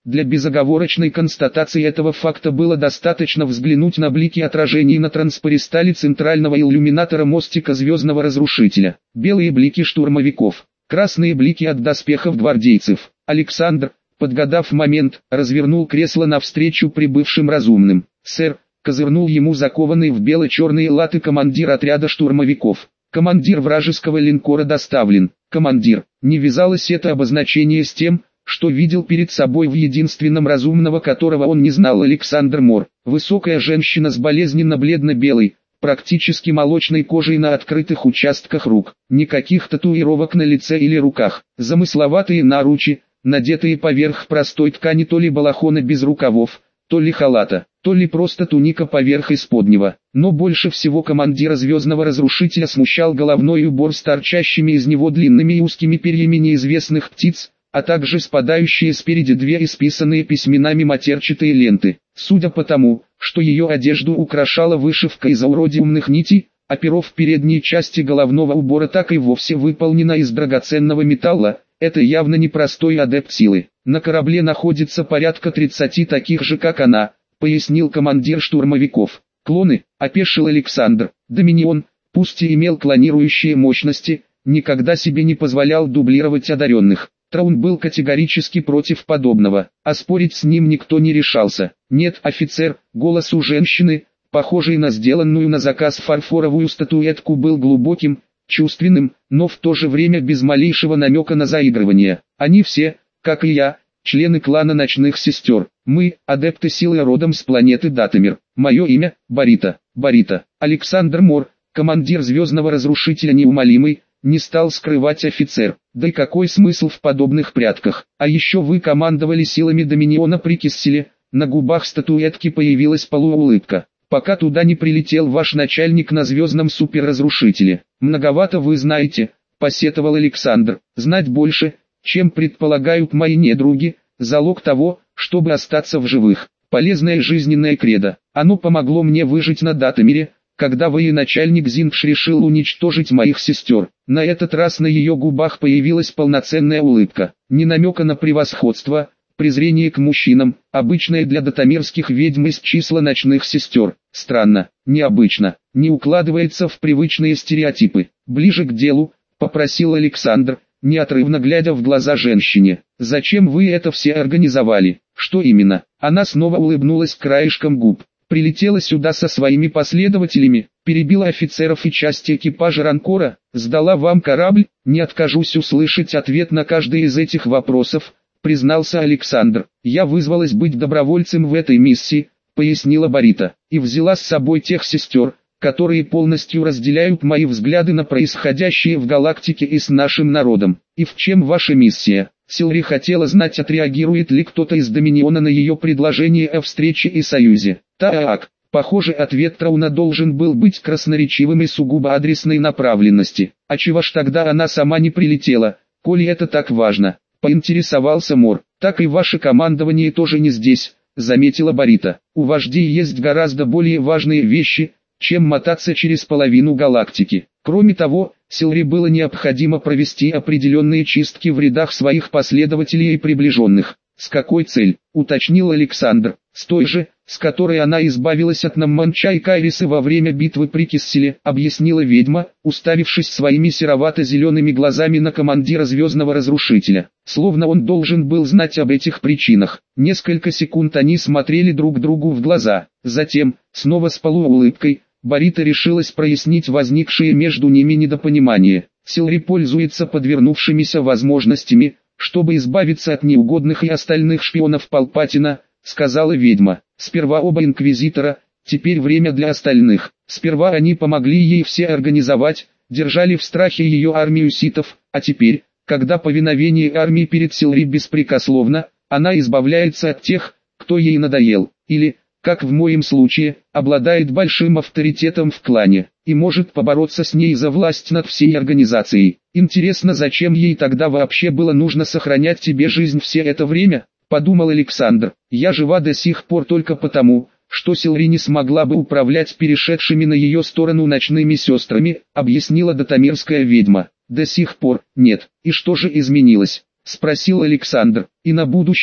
Для безоговорочной констатации этого факта было достаточно взглянуть на блики отражений на транспористале центрального иллюминатора мостика Звездного Разрушителя. Белые блики штурмовиков, красные блики от доспехов гвардейцев. Александр, подгадав момент, развернул кресло навстречу прибывшим разумным. «Сэр», — козырнул ему закованный в бело-черные латы командир отряда штурмовиков. «Командир вражеского линкора доставлен». «Командир», не вязалось это обозначение с тем, что видел перед собой в единственном разумного, которого он не знал, Александр Мор. Высокая женщина с болезненно бледно-белой, практически молочной кожей на открытых участках рук. Никаких татуировок на лице или руках. Замысловатые наручи, надетые поверх простой ткани то ли балахона без рукавов, то ли халата, то ли просто туника поверх исподнего. Но больше всего командира Звездного Разрушителя смущал головной убор с торчащими из него длинными и узкими перьями неизвестных птиц, а также спадающие спереди две исписанные письменами матерчатые ленты. Судя по тому, что ее одежду украшала вышивка из ауродиумных нитей, а перо в передней части головного убора так и вовсе выполнено из драгоценного металла, это явно не простой адепт силы. «На корабле находится порядка тридцати таких же, как она», — пояснил командир штурмовиков. «Клоны», — опешил Александр. «Доминион, пусть и имел клонирующие мощности, никогда себе не позволял дублировать одаренных». Траун был категорически против подобного, а спорить с ним никто не решался. «Нет, офицер», голос у женщины, похожей на сделанную на заказ фарфоровую статуэтку, был глубоким, чувственным, но в то же время без малейшего намека на заигрывание. «Они все, как и я, члены клана Ночных Сестер. Мы, адепты силы родом с планеты Датамир. Мое имя – Борита». Борита. Александр Мор, командир Звездного Разрушителя неумолимый, не стал скрывать офицер. Да и какой смысл в подобных прятках? А еще вы командовали силами Доминиона при Кисселе. На губах статуэтки появилась полуулыбка. Пока туда не прилетел ваш начальник на Звездном Суперразрушителе. Многовато вы знаете, посетовал Александр. Знать больше, чем предполагают мои недруги, залог того, чтобы остаться в живых. Полезное жизненное кредо. Оно помогло мне выжить на Датамире, когда военачальник Зингш решил уничтожить моих сестер. На этот раз на ее губах появилась полноценная улыбка. Ни намека на превосходство, презрение к мужчинам, обычное для датамирских ведьм из числа Ночных Сестер. Странно, необычно, не укладывается в привычные стереотипы. Ближе к делу, попросил Александр, неотрывно глядя в глаза женщине. «Зачем вы это все организовали?» «Что именно?» Она снова улыбнулась краешком губ. «Прилетела сюда со своими последователями, перебила офицеров и части экипажа Ранкора, сдала вам корабль?» «Не откажусь услышать ответ на каждый из этих вопросов», признался Александр. «Я вызвалась быть добровольцем в этой миссии», пояснила Борита, и взяла с собой тех сестер, которые полностью разделяют мои взгляды на происходящее в галактике и с нашим народом. «И в чем ваша миссия?» Силри хотела знать, отреагирует ли кто-то из Доминиона на ее предложение о встрече и союзе. Так, похоже, ответ Трауна должен был быть красноречивым и сугубо адресной направленности. «А чего ж тогда она сама не прилетела, коли это так важно?» Поинтересовался Мор. «Так и ваше командование тоже не здесь», заметила Борита. «У вождей есть гораздо более важные вещи, чем мотаться через половину галактики. Кроме того, Силри было необходимо провести определенные чистки в рядах своих последователей и приближенных». «С какой целью?» — уточнил Александр. «С той же, с которой она избавилась от Намманча и Кайриса во время битвы при Кисселе», — объяснила ведьма, уставившись своими серовато-зелеными глазами на командира Звездного Разрушителя. Словно он должен был знать об этих причинах. Несколько секунд они смотрели друг другу в глаза. Затем, снова с полуулыбкой, Борита решилась прояснить возникшее между ними недопонимание. «Силри пользуется подвернувшимися возможностями, чтобы избавиться от неугодных и остальных шпионов Палпатина», сказала ведьма. «Сперва оба инквизитора, теперь время для остальных. Сперва они помогли ей все организовать, держали в страхе ее армию ситов, а теперь, когда повиновение армии перед Силри беспрекословно, она избавляется от тех, кто ей надоел, или, как в моем случае, обладает большим авторитетом в клане, и может побороться с ней за власть над всей организацией. Интересно, зачем ей тогда вообще было нужно сохранять тебе жизнь все это время?» Подумал Александр. «Я жива до сих пор только потому, что Силри не смогла бы управлять перешедшими на ее сторону ночными сестрами», объяснила датамирская ведьма. «До сих пор, нет. И что же изменилось?» спросил Александр. «И на будущее»,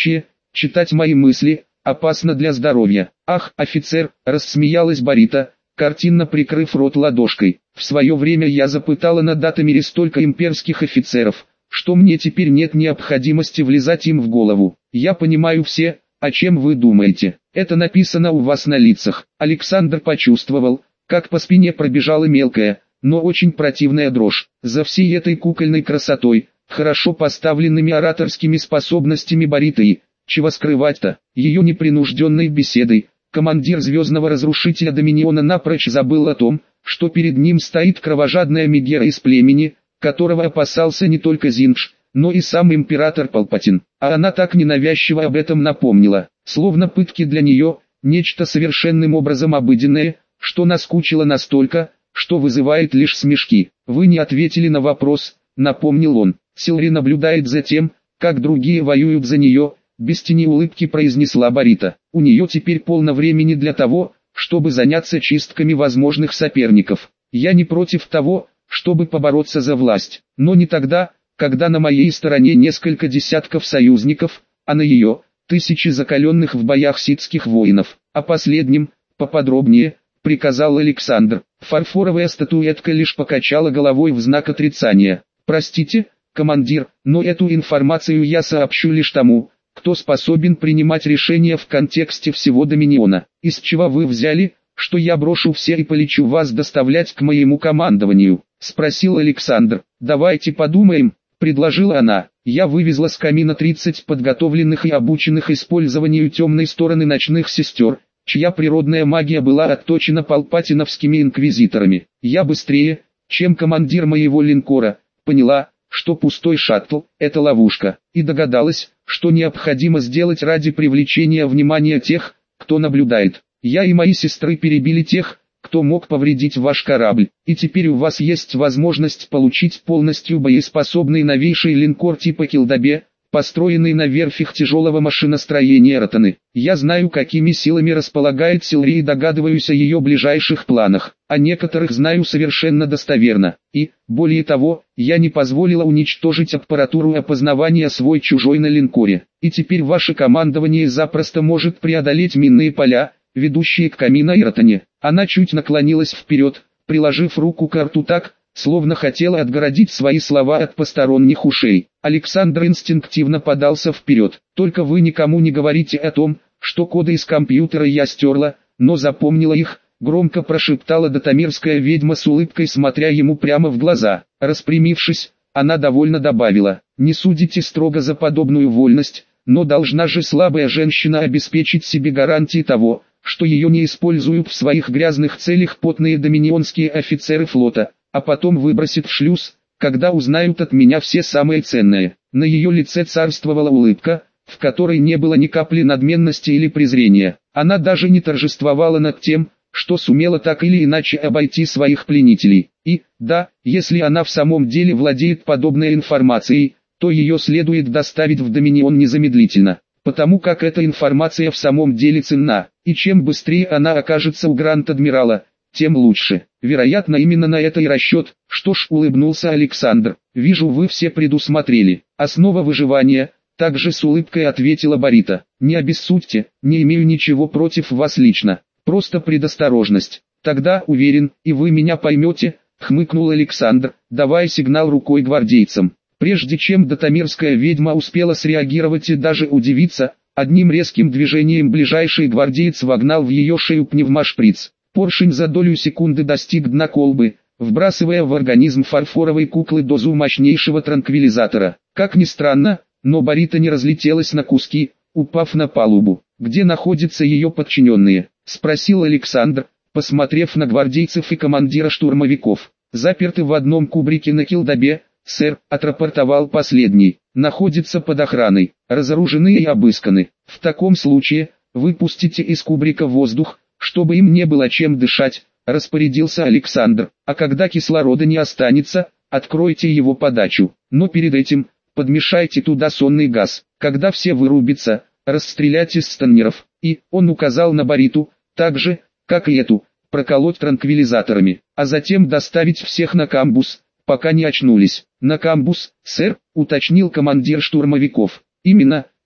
Читать мои мысли опасно для здоровья. Ах, офицер, рассмеялась Борита, картинно прикрыв рот ладошкой. В свое время я запытала на Датамире столько имперских офицеров, что мне теперь нет необходимости влезать им в голову. Я понимаю все, о чем вы думаете. Это написано у вас на лицах. Александр почувствовал, как по спине пробежала мелкая, но очень противная дрожь. За всей этой кукольной красотой, хорошо поставленными ораторскими способностями Бориты и, чего скрывать-то, ее непринужденной беседой, командир звездного разрушителя Доминиона напрочь забыл о том, что перед ним стоит кровожадная Мегера из племени, которого опасался не только Зиндж, но и сам император Палпатин. А она так ненавязчиво об этом напомнила, словно пытки для нее, нечто совершенным образом обыденное, что наскучило настолько, что вызывает лишь смешки. «Вы не ответили на вопрос», — напомнил он. Силри наблюдает за тем, как другие воюют за нее, без тени улыбки произнесла Борита. У нее теперь полно времени для того, чтобы заняться чистками возможных соперников. Я не против того, чтобы побороться за власть, но не тогда, когда на моей стороне несколько десятков союзников, а на ее – тысячи закаленных в боях ситских воинов. О последнем, поподробнее, приказал Александр. Фарфоровая статуэтка лишь покачала головой в знак отрицания. «Простите, командир, но эту информацию я сообщу лишь тому, кто способен принимать решения в контексте всего Доминиона. Из чего вы взяли, что я брошу все и полечу вас доставлять к моему командованию?» — спросил Александр. «Давайте подумаем», — предложила она. «Я вывезла с камина тридцать подготовленных и обученных использованию темной стороны ночных сестер, чья природная магия была отточена палпатиновскими инквизиторами. Я быстрее, чем командир моего линкора, поняла, что пустой шаттл – это ловушка, и догадалась, что необходимо сделать ради привлечения внимания тех, кто наблюдает. Я и мои сестры перебили тех, кто мог повредить ваш корабль, и теперь у вас есть возможность получить полностью боеспособный новейший линкор типа Килдабе, построенный на верфях тяжелого машиностроения Ротаны. Я знаю, какими силами располагает Силри и догадываюсь о ее ближайших планах, а некоторых знаю совершенно достоверно. И, более того, я не позволила уничтожить аппаратуру опознавания свой-чужой на линкоре. И теперь ваше командование запросто может преодолеть минные поля, ведущие к камину и Ротане. Она чуть наклонилась вперед, приложив руку к рту так, словно хотела отгородить свои слова от посторонних ушей. Александр инстинктивно подался вперед. «Только вы никому не говорите о том, что коды из компьютера я стерла, но запомнила их», — громко прошептала датамирская ведьма с улыбкой, смотря ему прямо в глаза. Распрямившись, она довольно добавила: «Не судите строго за подобную вольность, но должна же слабая женщина обеспечить себе гарантии того, что ее не используют в своих грязных целях потные доминионские офицеры флота, а потом выбросит в шлюз, когда узнают от меня все самое ценное». На ее лице царствовала улыбка, в которой не было ни капли надменности или презрения. Она даже не торжествовала над тем, что сумела так или иначе обойти своих пленителей. И, да, если она в самом деле владеет подобной информацией, то ее следует доставить в Доминион незамедлительно, потому как эта информация в самом деле ценна, и чем быстрее она окажется у Гранд-Адмирала, тем лучше. Вероятно, именно на это и расчет. Что ж, улыбнулся Александр, вижу, вы все предусмотрели. Основа выживания, также с улыбкой ответила Борита. Не обессудьте, не имею ничего против вас лично, просто предосторожность. Тогда, уверен, и вы меня поймете, хмыкнул Александр, давая сигнал рукой гвардейцам. Прежде чем датамирская ведьма успела среагировать и даже удивиться, одним резким движением ближайший гвардеец вогнал в ее шею пневмошприц. Поршень за долю секунды достиг дна колбы, вбрасывая в организм фарфоровой куклы дозу мощнейшего транквилизатора. Как ни странно, но Борита не разлетелась на куски, упав на палубу. «Где находятся ее подчиненные?» — спросил Александр, посмотрев на гвардейцев и командира штурмовиков. «Заперты в одном кубрике на Килдабе, сэр», — отрапортовал последний. «Находятся под охраной, разоружены и обысканы. В таком случае, выпустите из кубрика воздух, чтобы им не было чем дышать», — распорядился Александр. «А когда кислорода не останется, откройте его подачу. Но перед этим, подмешайте туда сонный газ. Когда все вырубятся, расстрелять из станнеров». И, он указал на Бориту, так же, как и эту, проколоть транквилизаторами, а затем доставить всех на камбус, пока не очнулись. «На камбус, сэр», — уточнил командир штурмовиков. «Именно»,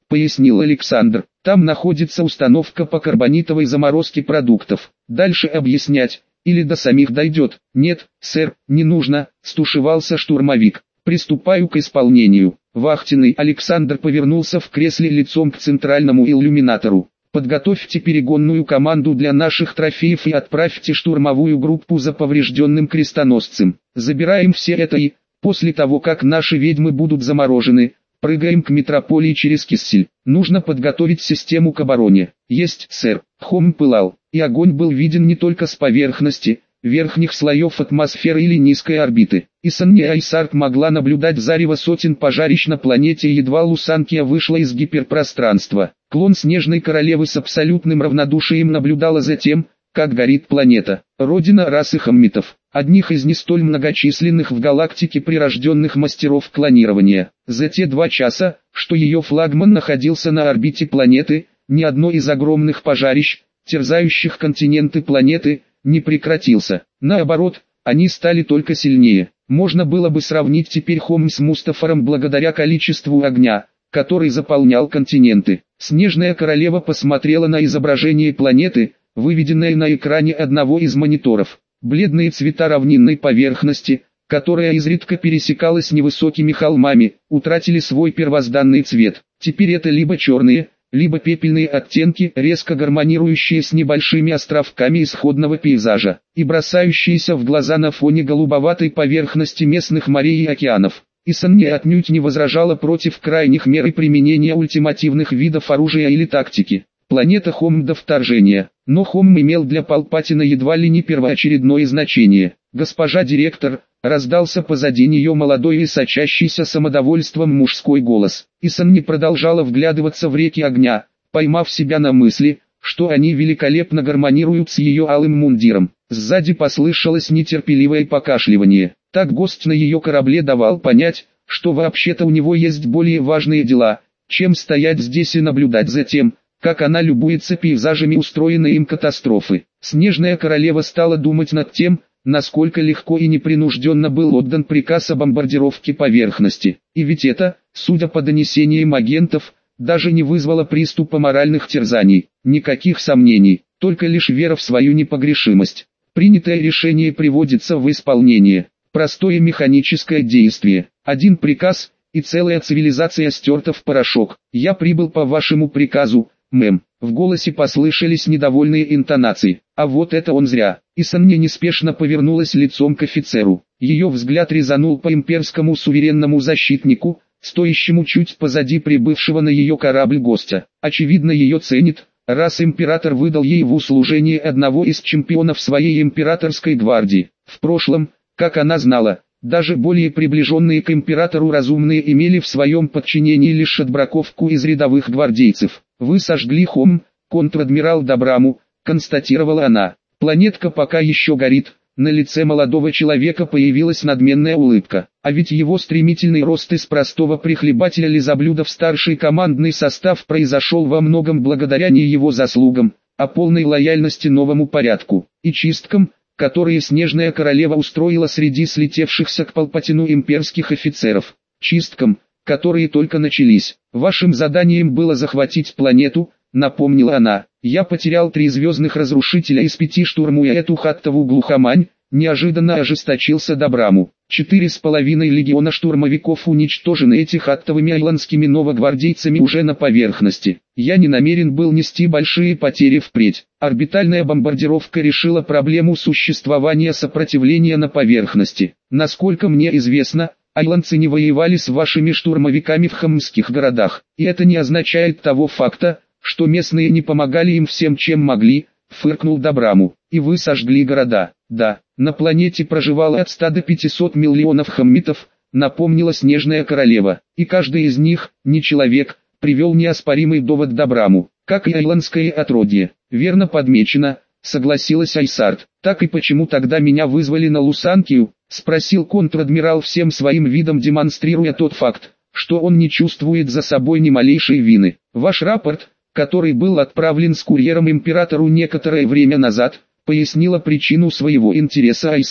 пояснил Александр. Там находится установка по карбонитовой заморозке продуктов. Дальше объяснять, или до самих дойдет? Нет, сэр, не нужно, стушевался штурмовик. Приступаю к исполнению. Вахтенный Александр повернулся в кресле лицом к центральному иллюминатору. Подготовьте перегонную команду для наших трофеев и отправьте штурмовую группу за поврежденным крестоносцем. Забираем все это и, после того как наши ведьмы будут заморожены, прыгаем к метрополии через Киссель. Нужно подготовить систему к обороне. Есть, сэр. Холм пылал, и огонь был виден не только с поверхности, верхних слоев атмосферы или низкой орбиты. И Санни Айсарт могла наблюдать зарево сотен пожарищ на планете, едва Лусанкия вышла из гиперпространства. Клон Снежной Королевы с абсолютным равнодушием наблюдала за тем, как горит планета, родина расы хоммитов, одних из не столь многочисленных в галактике прирожденных мастеров клонирования. За те два часа, что ее флагман находился на орбите планеты, ни одно из огромных пожарищ, терзающих континенты планеты, не прекратился. Наоборот, они стали только сильнее. Можно было бы сравнить теперь Холм с Мустафаром благодаря количеству огня, который заполнял континенты. Снежная Королева посмотрела на изображение планеты, выведенное на экране одного из мониторов. Бледные цвета равнинной поверхности, которая изредка пересекалась невысокими холмами, утратили свой первозданный цвет. Теперь это либо черные, либо пепельные оттенки, резко гармонирующие с небольшими островками исходного пейзажа, и бросающиеся в глаза на фоне голубоватой поверхности местных морей и океанов. И Санни отнюдь не возражала против крайних мер и применения ультимативных видов оружия или тактики. Планета Холм до вторжения. Но Холм имел для Палпатина едва ли не первоочередное значение. «Госпожа директор», раздался позади нее молодой и сочащийся самодовольством мужской голос. И Санни продолжала вглядываться в реки огня, поймав себя на мысли, что они великолепно гармонируют с ее алым мундиром. Сзади послышалось нетерпеливое покашливание. Так гость на ее корабле давал понять, что вообще-то у него есть более важные дела, чем стоять здесь и наблюдать за тем, как она любуется пейзажами устроенной им катастрофы. Снежная Королева стала думать над тем, насколько легко и непринужденно был отдан приказ о бомбардировке поверхности. И ведь это, судя по донесениям агентов, даже не вызвало приступа моральных терзаний. Никаких сомнений, только лишь вера в свою непогрешимость. Принятое решение приводится в исполнение. Простое механическое действие. Один приказ, и целая цивилизация стерта в порошок. Я прибыл по вашему приказу, мэм. В голосе послышались недовольные интонации. А вот это он зря. И Санни неспешно повернулась лицом к офицеру. Ее взгляд резанул по имперскому суверенному защитнику, стоящему чуть позади прибывшего на ее корабль гостя. Очевидно, ее ценит, раз император выдал ей в услужение одного из чемпионов своей императорской гвардии. В прошлом, как она знала, даже более приближенные к императору разумные имели в своем подчинении лишь отбраковку из рядовых гвардейцев. «Вы сожгли Холм, контр-адмирал Добраму», — констатировала она. «Планетка пока еще горит». На лице молодого человека появилась надменная улыбка. А ведь его стремительный рост из простого прихлебателя лизоблюда в старший командный состав произошел во многом благодаря не его заслугам, а полной лояльности новому порядку и чисткам, которые Снежная Королева устроила среди слетевшихся к Палпатину имперских офицеров. Чисткам, которые только начались. «Вашим заданием было захватить планету», — напомнила она. «Я потерял три звездных разрушителя из пяти, штурмуя эту хаттову глухомань», — неожиданно ожесточился Добраму. «Четыре с половиной легиона штурмовиков уничтожены эти хаттовыми айландскими новогвардейцами уже на поверхности. Я не намерен был нести большие потери впредь. Орбитальная бомбардировка решила проблему существования сопротивления на поверхности. Насколько мне известно, айландцы не воевали с вашими штурмовиками в хаммских городах. И это не означает того факта, что местные не помогали им всем, чем могли», — фыркнул Добраму. «И вы сожгли города». «Да, на планете проживало от ста до пятисот миллионов хаммитов», — напомнила Снежная Королева. «И каждый из них, не человек», — привел неоспоримый довод Добраму. «Как и айландское отродье». «Верно подмечено», — согласилась Айсарт. «Так и почему тогда меня вызвали на Лусанкию?» — спросил контр-адмирал, всем своим видом демонстрируя тот факт, что он не чувствует за собой ни малейшей вины. «Ваш рапорт, который был отправлен с курьером императору некоторое время назад, пояснила причину своего интереса Айсарт.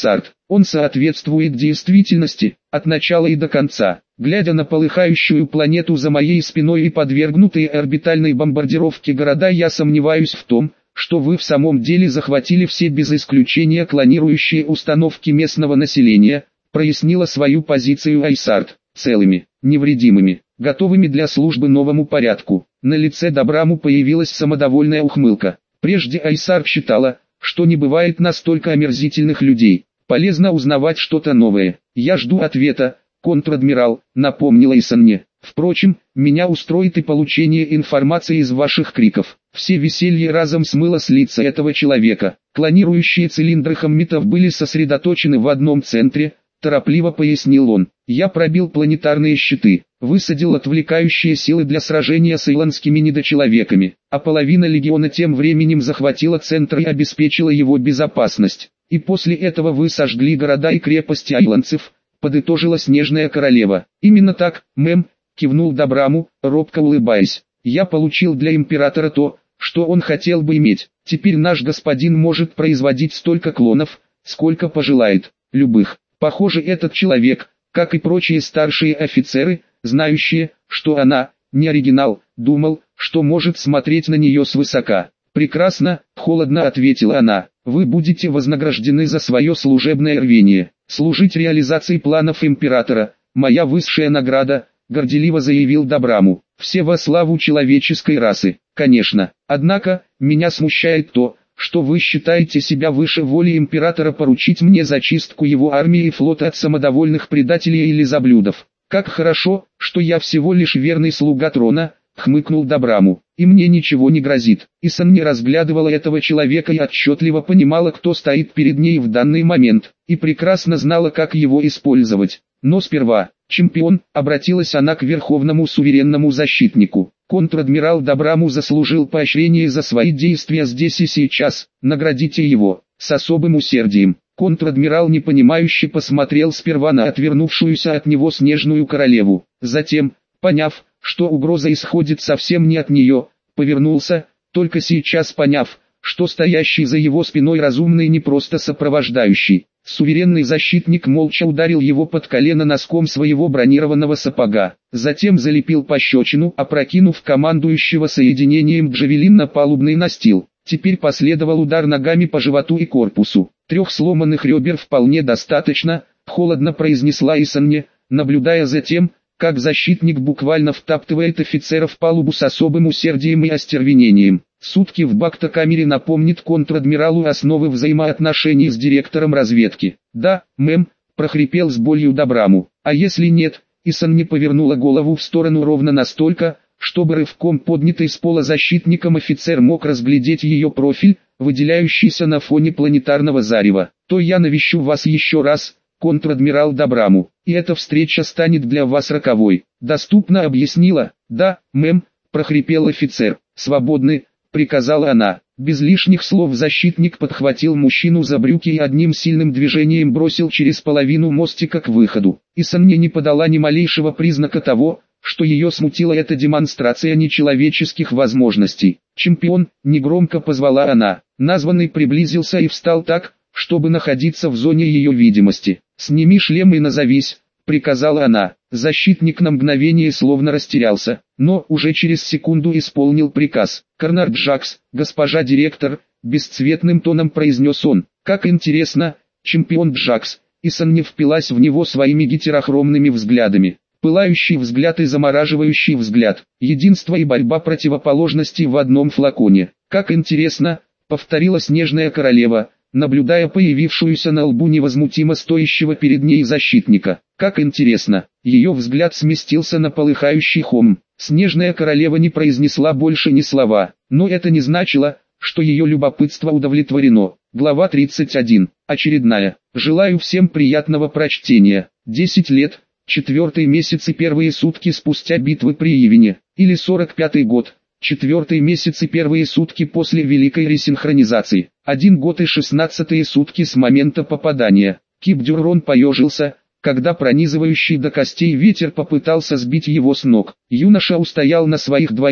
Он соответствует действительности, от начала и до конца. Глядя на полыхающую планету за моей спиной и подвергнутые орбитальной бомбардировке города, я сомневаюсь в том, что вы в самом деле захватили все без исключения клонирующие установки местного населения, прояснила свою позицию Айсарт, целыми, невредимыми, готовыми для службы новому порядку. На лице Добраму появилась самодовольная ухмылка. Прежде Айсарт считала, что не бывает настолько омерзительных людей. Полезно узнавать что-то новое. Я жду ответа, контр-адмирал, напомнила Исанне. Впрочем, меня устроит и получение информации из ваших криков. Все веселье разом смыло с лица этого человека. Клонирующие цилиндры хоммитов были сосредоточены в одном центре, торопливо пояснил он. Я пробил планетарные щиты, высадил отвлекающие силы для сражения с иландскими недочеловеками, а половина легиона тем временем захватила центр и обеспечила его безопасность. И после этого вы сожгли города и крепости айландцев, подытожила Снежная Королева. Именно так, мэм, кивнул Добраму, робко улыбаясь. Я получил для императора то, что он хотел бы иметь. Теперь наш господин может производить столько клонов, сколько пожелает, любых. Похоже, этот человек, как и прочие старшие офицеры, знающие, что она, не оригинал, думал, что может смотреть на нее свысока. «Прекрасно», — холодно ответила она, — «вы будете вознаграждены за свое служебное рвение. Служить реализации планов императора — моя высшая награда», — горделиво заявил Добраму. «Все во славу человеческой расы, конечно. Однако, меня смущает то, что вы считаете себя выше воли императора поручить мне зачистку его армии и флота от самодовольных предателей или заблюдов. Как хорошо, что я всего лишь верный слуга трона», — хмыкнул Добраму, — «и мне ничего не грозит». Исан не разглядывала этого человека и отчетливо понимала, кто стоит перед ней в данный момент, и прекрасно знала, как его использовать. Но сперва, чемпион, обратилась она к верховному суверенному защитнику. Контр-адмирал Добраму заслужил поощрение за свои действия здесь и сейчас, наградите его, с особым усердием. Контр-адмирал непонимающе посмотрел сперва на отвернувшуюся от него Снежную Королеву, затем, поняв, что угроза исходит совсем не от нее, повернулся, только сейчас поняв, что стоящий за его спиной разумный не просто сопровождающий. Суверенный защитник молча ударил его под колено носком своего бронированного сапога, затем залепил пощечину, опрокинув командующего соединением Джавелин на палубный настил. Теперь последовал удар ногами по животу и корпусу. Трех сломанных ребер вполне достаточно, холодно произнесла Исанне, наблюдая за тем, как защитник буквально втаптывает офицера в палубу с особым усердием и остервенением. Сутки в бактокамере напомнит контр-адмиралу основы взаимоотношений с директором разведки. «Да, мэм», — прохрипел с болью Добраму. «А если нет?» Исан не повернула голову в сторону ровно настолько, чтобы рывком поднятый с пола защитником офицер мог разглядеть ее профиль, выделяющийся на фоне планетарного зарева. «То я навещу вас еще раз, контр-адмирал Добраму, и эта встреча станет для вас роковой», — доступно объяснила. «Да, мэм», — прохрипел офицер. «Свободны», — приказала она. Без лишних слов защитник подхватил мужчину за брюки и одним сильным движением бросил через половину мостика к выходу. Исан не подала ни малейшего признака того, что ее смутила эта демонстрация нечеловеческих возможностей. «Чемпион», — негромко позвала она. Названный приблизился и встал так, чтобы находиться в зоне ее видимости. «Сними шлем и назовись», — приказала она. Защитник на мгновение словно растерялся, но уже через секунду исполнил приказ. «Корнар Джакс, госпожа директор», — бесцветным тоном произнес он. «Как интересно, чемпион Джакс». Исан не впилась в него своими гетерохромными взглядами. Пылающий взгляд и замораживающий взгляд. Единство и борьба противоположностей в одном флаконе. «Как интересно», — повторила Снежная Королева, наблюдая появившуюся на лбу невозмутимо стоящего перед ней защитника. «Как интересно». Ее взгляд сместился на полыхающий холм. Снежная Королева не произнесла больше ни слова, но это не значило, что ее любопытство удовлетворено. Глава тридцать один. Очередная. Желаю всем приятного прочтения. десять лет, четвертый месяц и первые сутки спустя битвы при Ивине, или сорок пятый год, четвертый месяц и первые сутки после Великой Ресинхронизации, один год и шестнадцатые сутки с момента попадания. Кип Дюррон поежился, когда пронизывающий до костей ветер попытался сбить его с ног. Юноша устоял на своих двоих,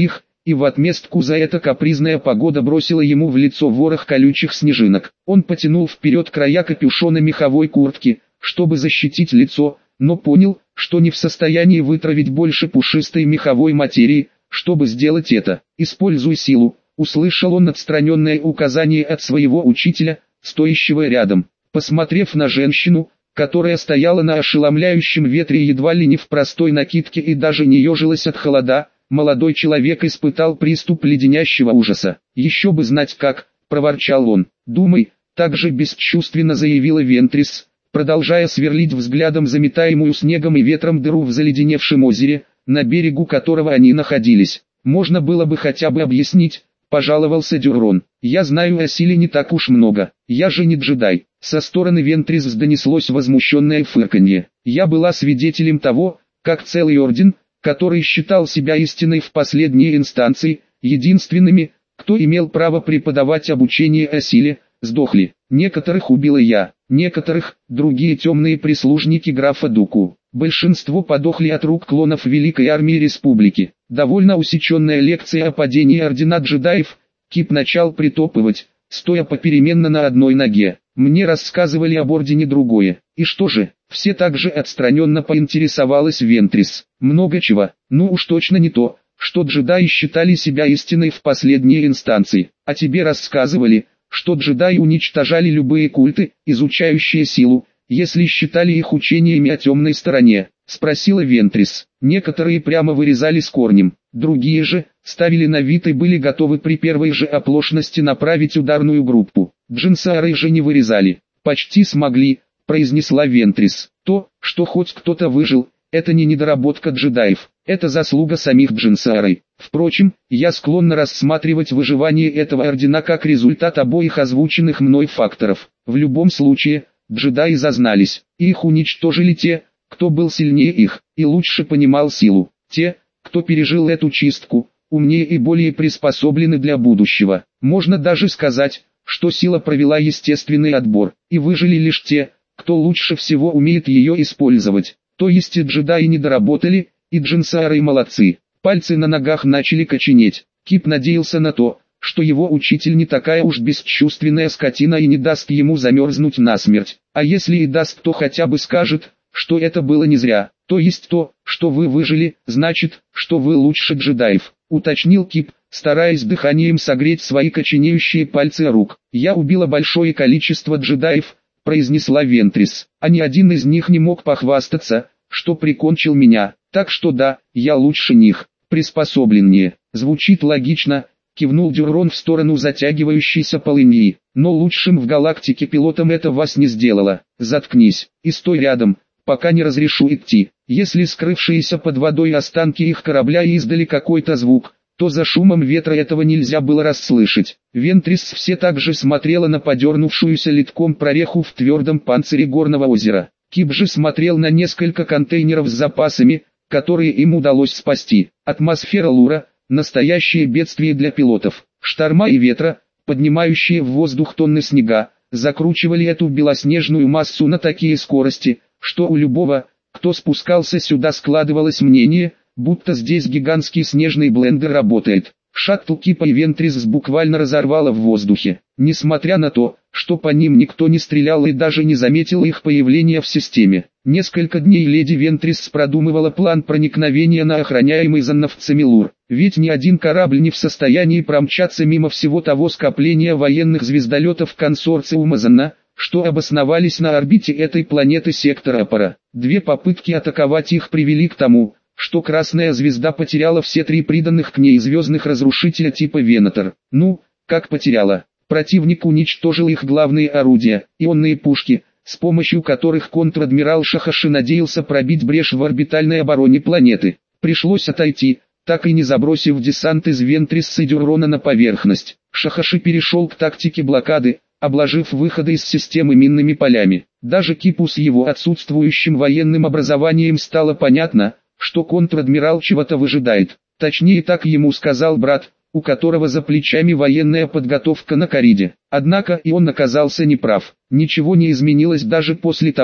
и в отместку за это капризная погода бросила ему в лицо ворох колючих снежинок. Он потянул вперед края капюшона меховой куртки, чтобы защитить лицо, но понял, что не в состоянии вытравить больше пушистой меховой материи. Чтобы сделать это, используй силу, услышал он отстраненное указание от своего учителя, стоящего рядом. Посмотрев на женщину, которая стояла на ошеломляющем ветре едва ли не в простой накидке и даже не ежилась от холода, молодой человек испытал приступ леденящего ужаса. «Еще бы знать как», — проворчал он. «Думай», — также бесчувственно заявила Вентрис, продолжая сверлить взглядом заметаемую снегом и ветром дыру в заледеневшем озере, на берегу которого они находились. «Можно было бы хотя бы объяснить», — пожаловался Дюррон. «Я знаю о силе не так уж много, я же не джедай». Со стороны Вентрис донеслось возмущенное фырканье. «Я была свидетелем того, как целый орден, который считал себя истиной в последней инстанции, единственными, кто имел право преподавать обучение о силе, сдохли. Некоторых убила я, некоторых – другие темные прислужники графа Дуку. Большинство подохли от рук клонов Великой Армии Республики». Довольно усеченная лекция о падении ордена джедаев, Кип начал притопывать, стоя попеременно на одной ноге. «Мне рассказывали об ордене другое. И что же?» Все также отстраненно поинтересовалась Вентрис. «Много чего, ну уж точно не то, что джедаи считали себя истиной в последней инстанции. А тебе рассказывали, что джедаи уничтожали любые культы, изучающие силу, если считали их учениями о темной стороне?» — спросила Вентрис. «Некоторые прямо вырезали с корнем, другие же ставили на вид и были готовы при первой же оплошности направить ударную группу. Джинсары же не вырезали». «Почти смогли», — произнесла Вентрис. «То, что хоть кто-то выжил, это не недоработка джедаев, это заслуга самих джинсарей. Впрочем, я склонна рассматривать выживание этого ордена как результат обоих озвученных мной факторов. В любом случае, джедаи зазнались, и их уничтожили те, кто был сильнее их, и лучше понимал силу. Те, кто пережил эту чистку, умнее и более приспособлены для будущего. Можно даже сказать, что сила провела естественный отбор, и выжили лишь те, кто лучше всего умеет ее использовать. То есть и джедаи не доработали, и джинсары молодцы». Пальцы на ногах начали коченеть. Кип надеялся на то, что его учитель не такая уж бесчувственная скотина и не даст ему замерзнуть насмерть. А если и даст, то хотя бы скажет, что это было не зря. «То есть то, что вы выжили, значит, что вы лучше джедаев», — уточнил Кип, стараясь дыханием согреть свои коченеющие пальцы рук. «Я убила большое количество джедаев», — произнесла Вентрис, «а ни один из них не мог похвастаться, что прикончил меня, так что да, я лучше них, приспособленнее». «Звучит логично», — кивнул Дюррон в сторону затягивающейся полыньи, «но лучшим в галактике пилотом это вас не сделало. Заткнись и стой рядом, пока не разрешу идти». Если скрывшиеся под водой останки их корабля и издали какой-то звук, то за шумом ветра этого нельзя было расслышать. Вентрис все так же смотрела на подернувшуюся литком прореху в твердом панцире горного озера. Кип же смотрел на несколько контейнеров с запасами, которые им удалось спасти. Атмосфера Лура – настоящее бедствие для пилотов. Шторма и ветра, поднимающие в воздух тонны снега, закручивали эту белоснежную массу на такие скорости, что у любого, кто спускался сюда, складывалось мнение, будто здесь гигантский снежный блендер работает. Шаттл Кипа и Вентрис буквально разорвало в воздухе. Несмотря на то, что по ним никто не стрелял и даже не заметил их появления в системе. Несколько дней леди Вентрис продумывала план проникновения на охраняемый зоновцами Лур. Ведь ни один корабль не в состоянии промчаться мимо всего того скопления военных звездолетов консорциума Зона, что обосновались на орбите этой планеты сектора Апора. Две попытки атаковать их привели к тому, что Красная Звезда потеряла все три приданных к ней звездных разрушителя типа Венатор. Ну, как потеряла? Противник уничтожил их главные орудия, ионные пушки, с помощью которых контр-адмирал Шахаши надеялся пробить брешь в орбитальной обороне планеты. Пришлось отойти, так и не забросив десант из Вентрис и Дюррона на поверхность. Шахаши перешел к тактике блокады, обложив выходы из системы минными полями. Даже Кипу с его отсутствующим военным образованием стало понятно, что контр-адмирал чего-то выжидает. Точнее, так ему сказал брат, у которого за плечами военная подготовка на Кариде. Однако и он оказался неправ. Ничего не изменилось даже после того,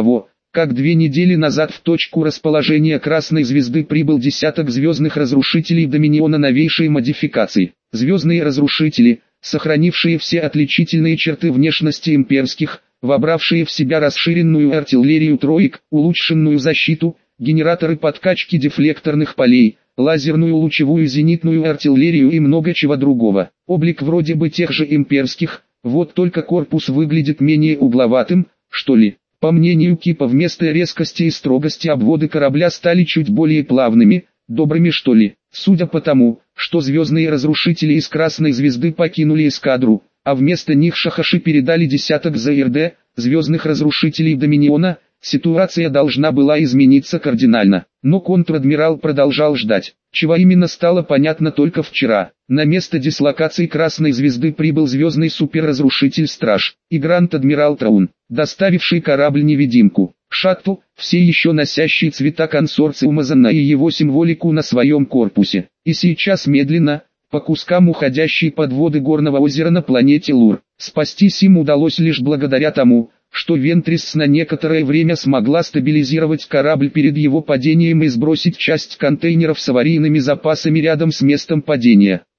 как две недели назад в точку расположения Красной Звезды прибыл десяток звездных разрушителей Доминиона новейшей модификации. Звездные разрушители, сохранившие все отличительные черты внешности имперских, вобравшие в себя расширенную артиллерию троек, улучшенную защиту, генераторы подкачки дефлекторных полей, лазерную лучевую зенитную артиллерию и много чего другого. Облик вроде бы тех же имперских, вот только корпус выглядит менее угловатым, что ли. По мнению Кипа, вместо резкости и строгости обводы корабля стали чуть более плавными, добрыми что ли. Судя по тому, что звездные разрушители из Красной Звезды покинули эскадру, а вместо них Шахаши передали десяток ЗРД, звездных разрушителей Доминиона, ситуация должна была измениться кардинально. Но контр-адмирал продолжал ждать, чего именно стало понятно только вчера. На место дислокации Красной Звезды прибыл звездный суперразрушитель Страж и Гранд-адмирал Траун, доставивший корабль-невидимку. Шаттл, все еще носящий цвета консорциума Зана и его символику на своем корпусе. И сейчас медленно, по кускам уходящей под воды горного озера на планете Лур. Спастись им удалось лишь благодаря тому, что Вентрис на некоторое время смогла стабилизировать корабль перед его падением и сбросить часть контейнеров с аварийными запасами рядом с местом падения.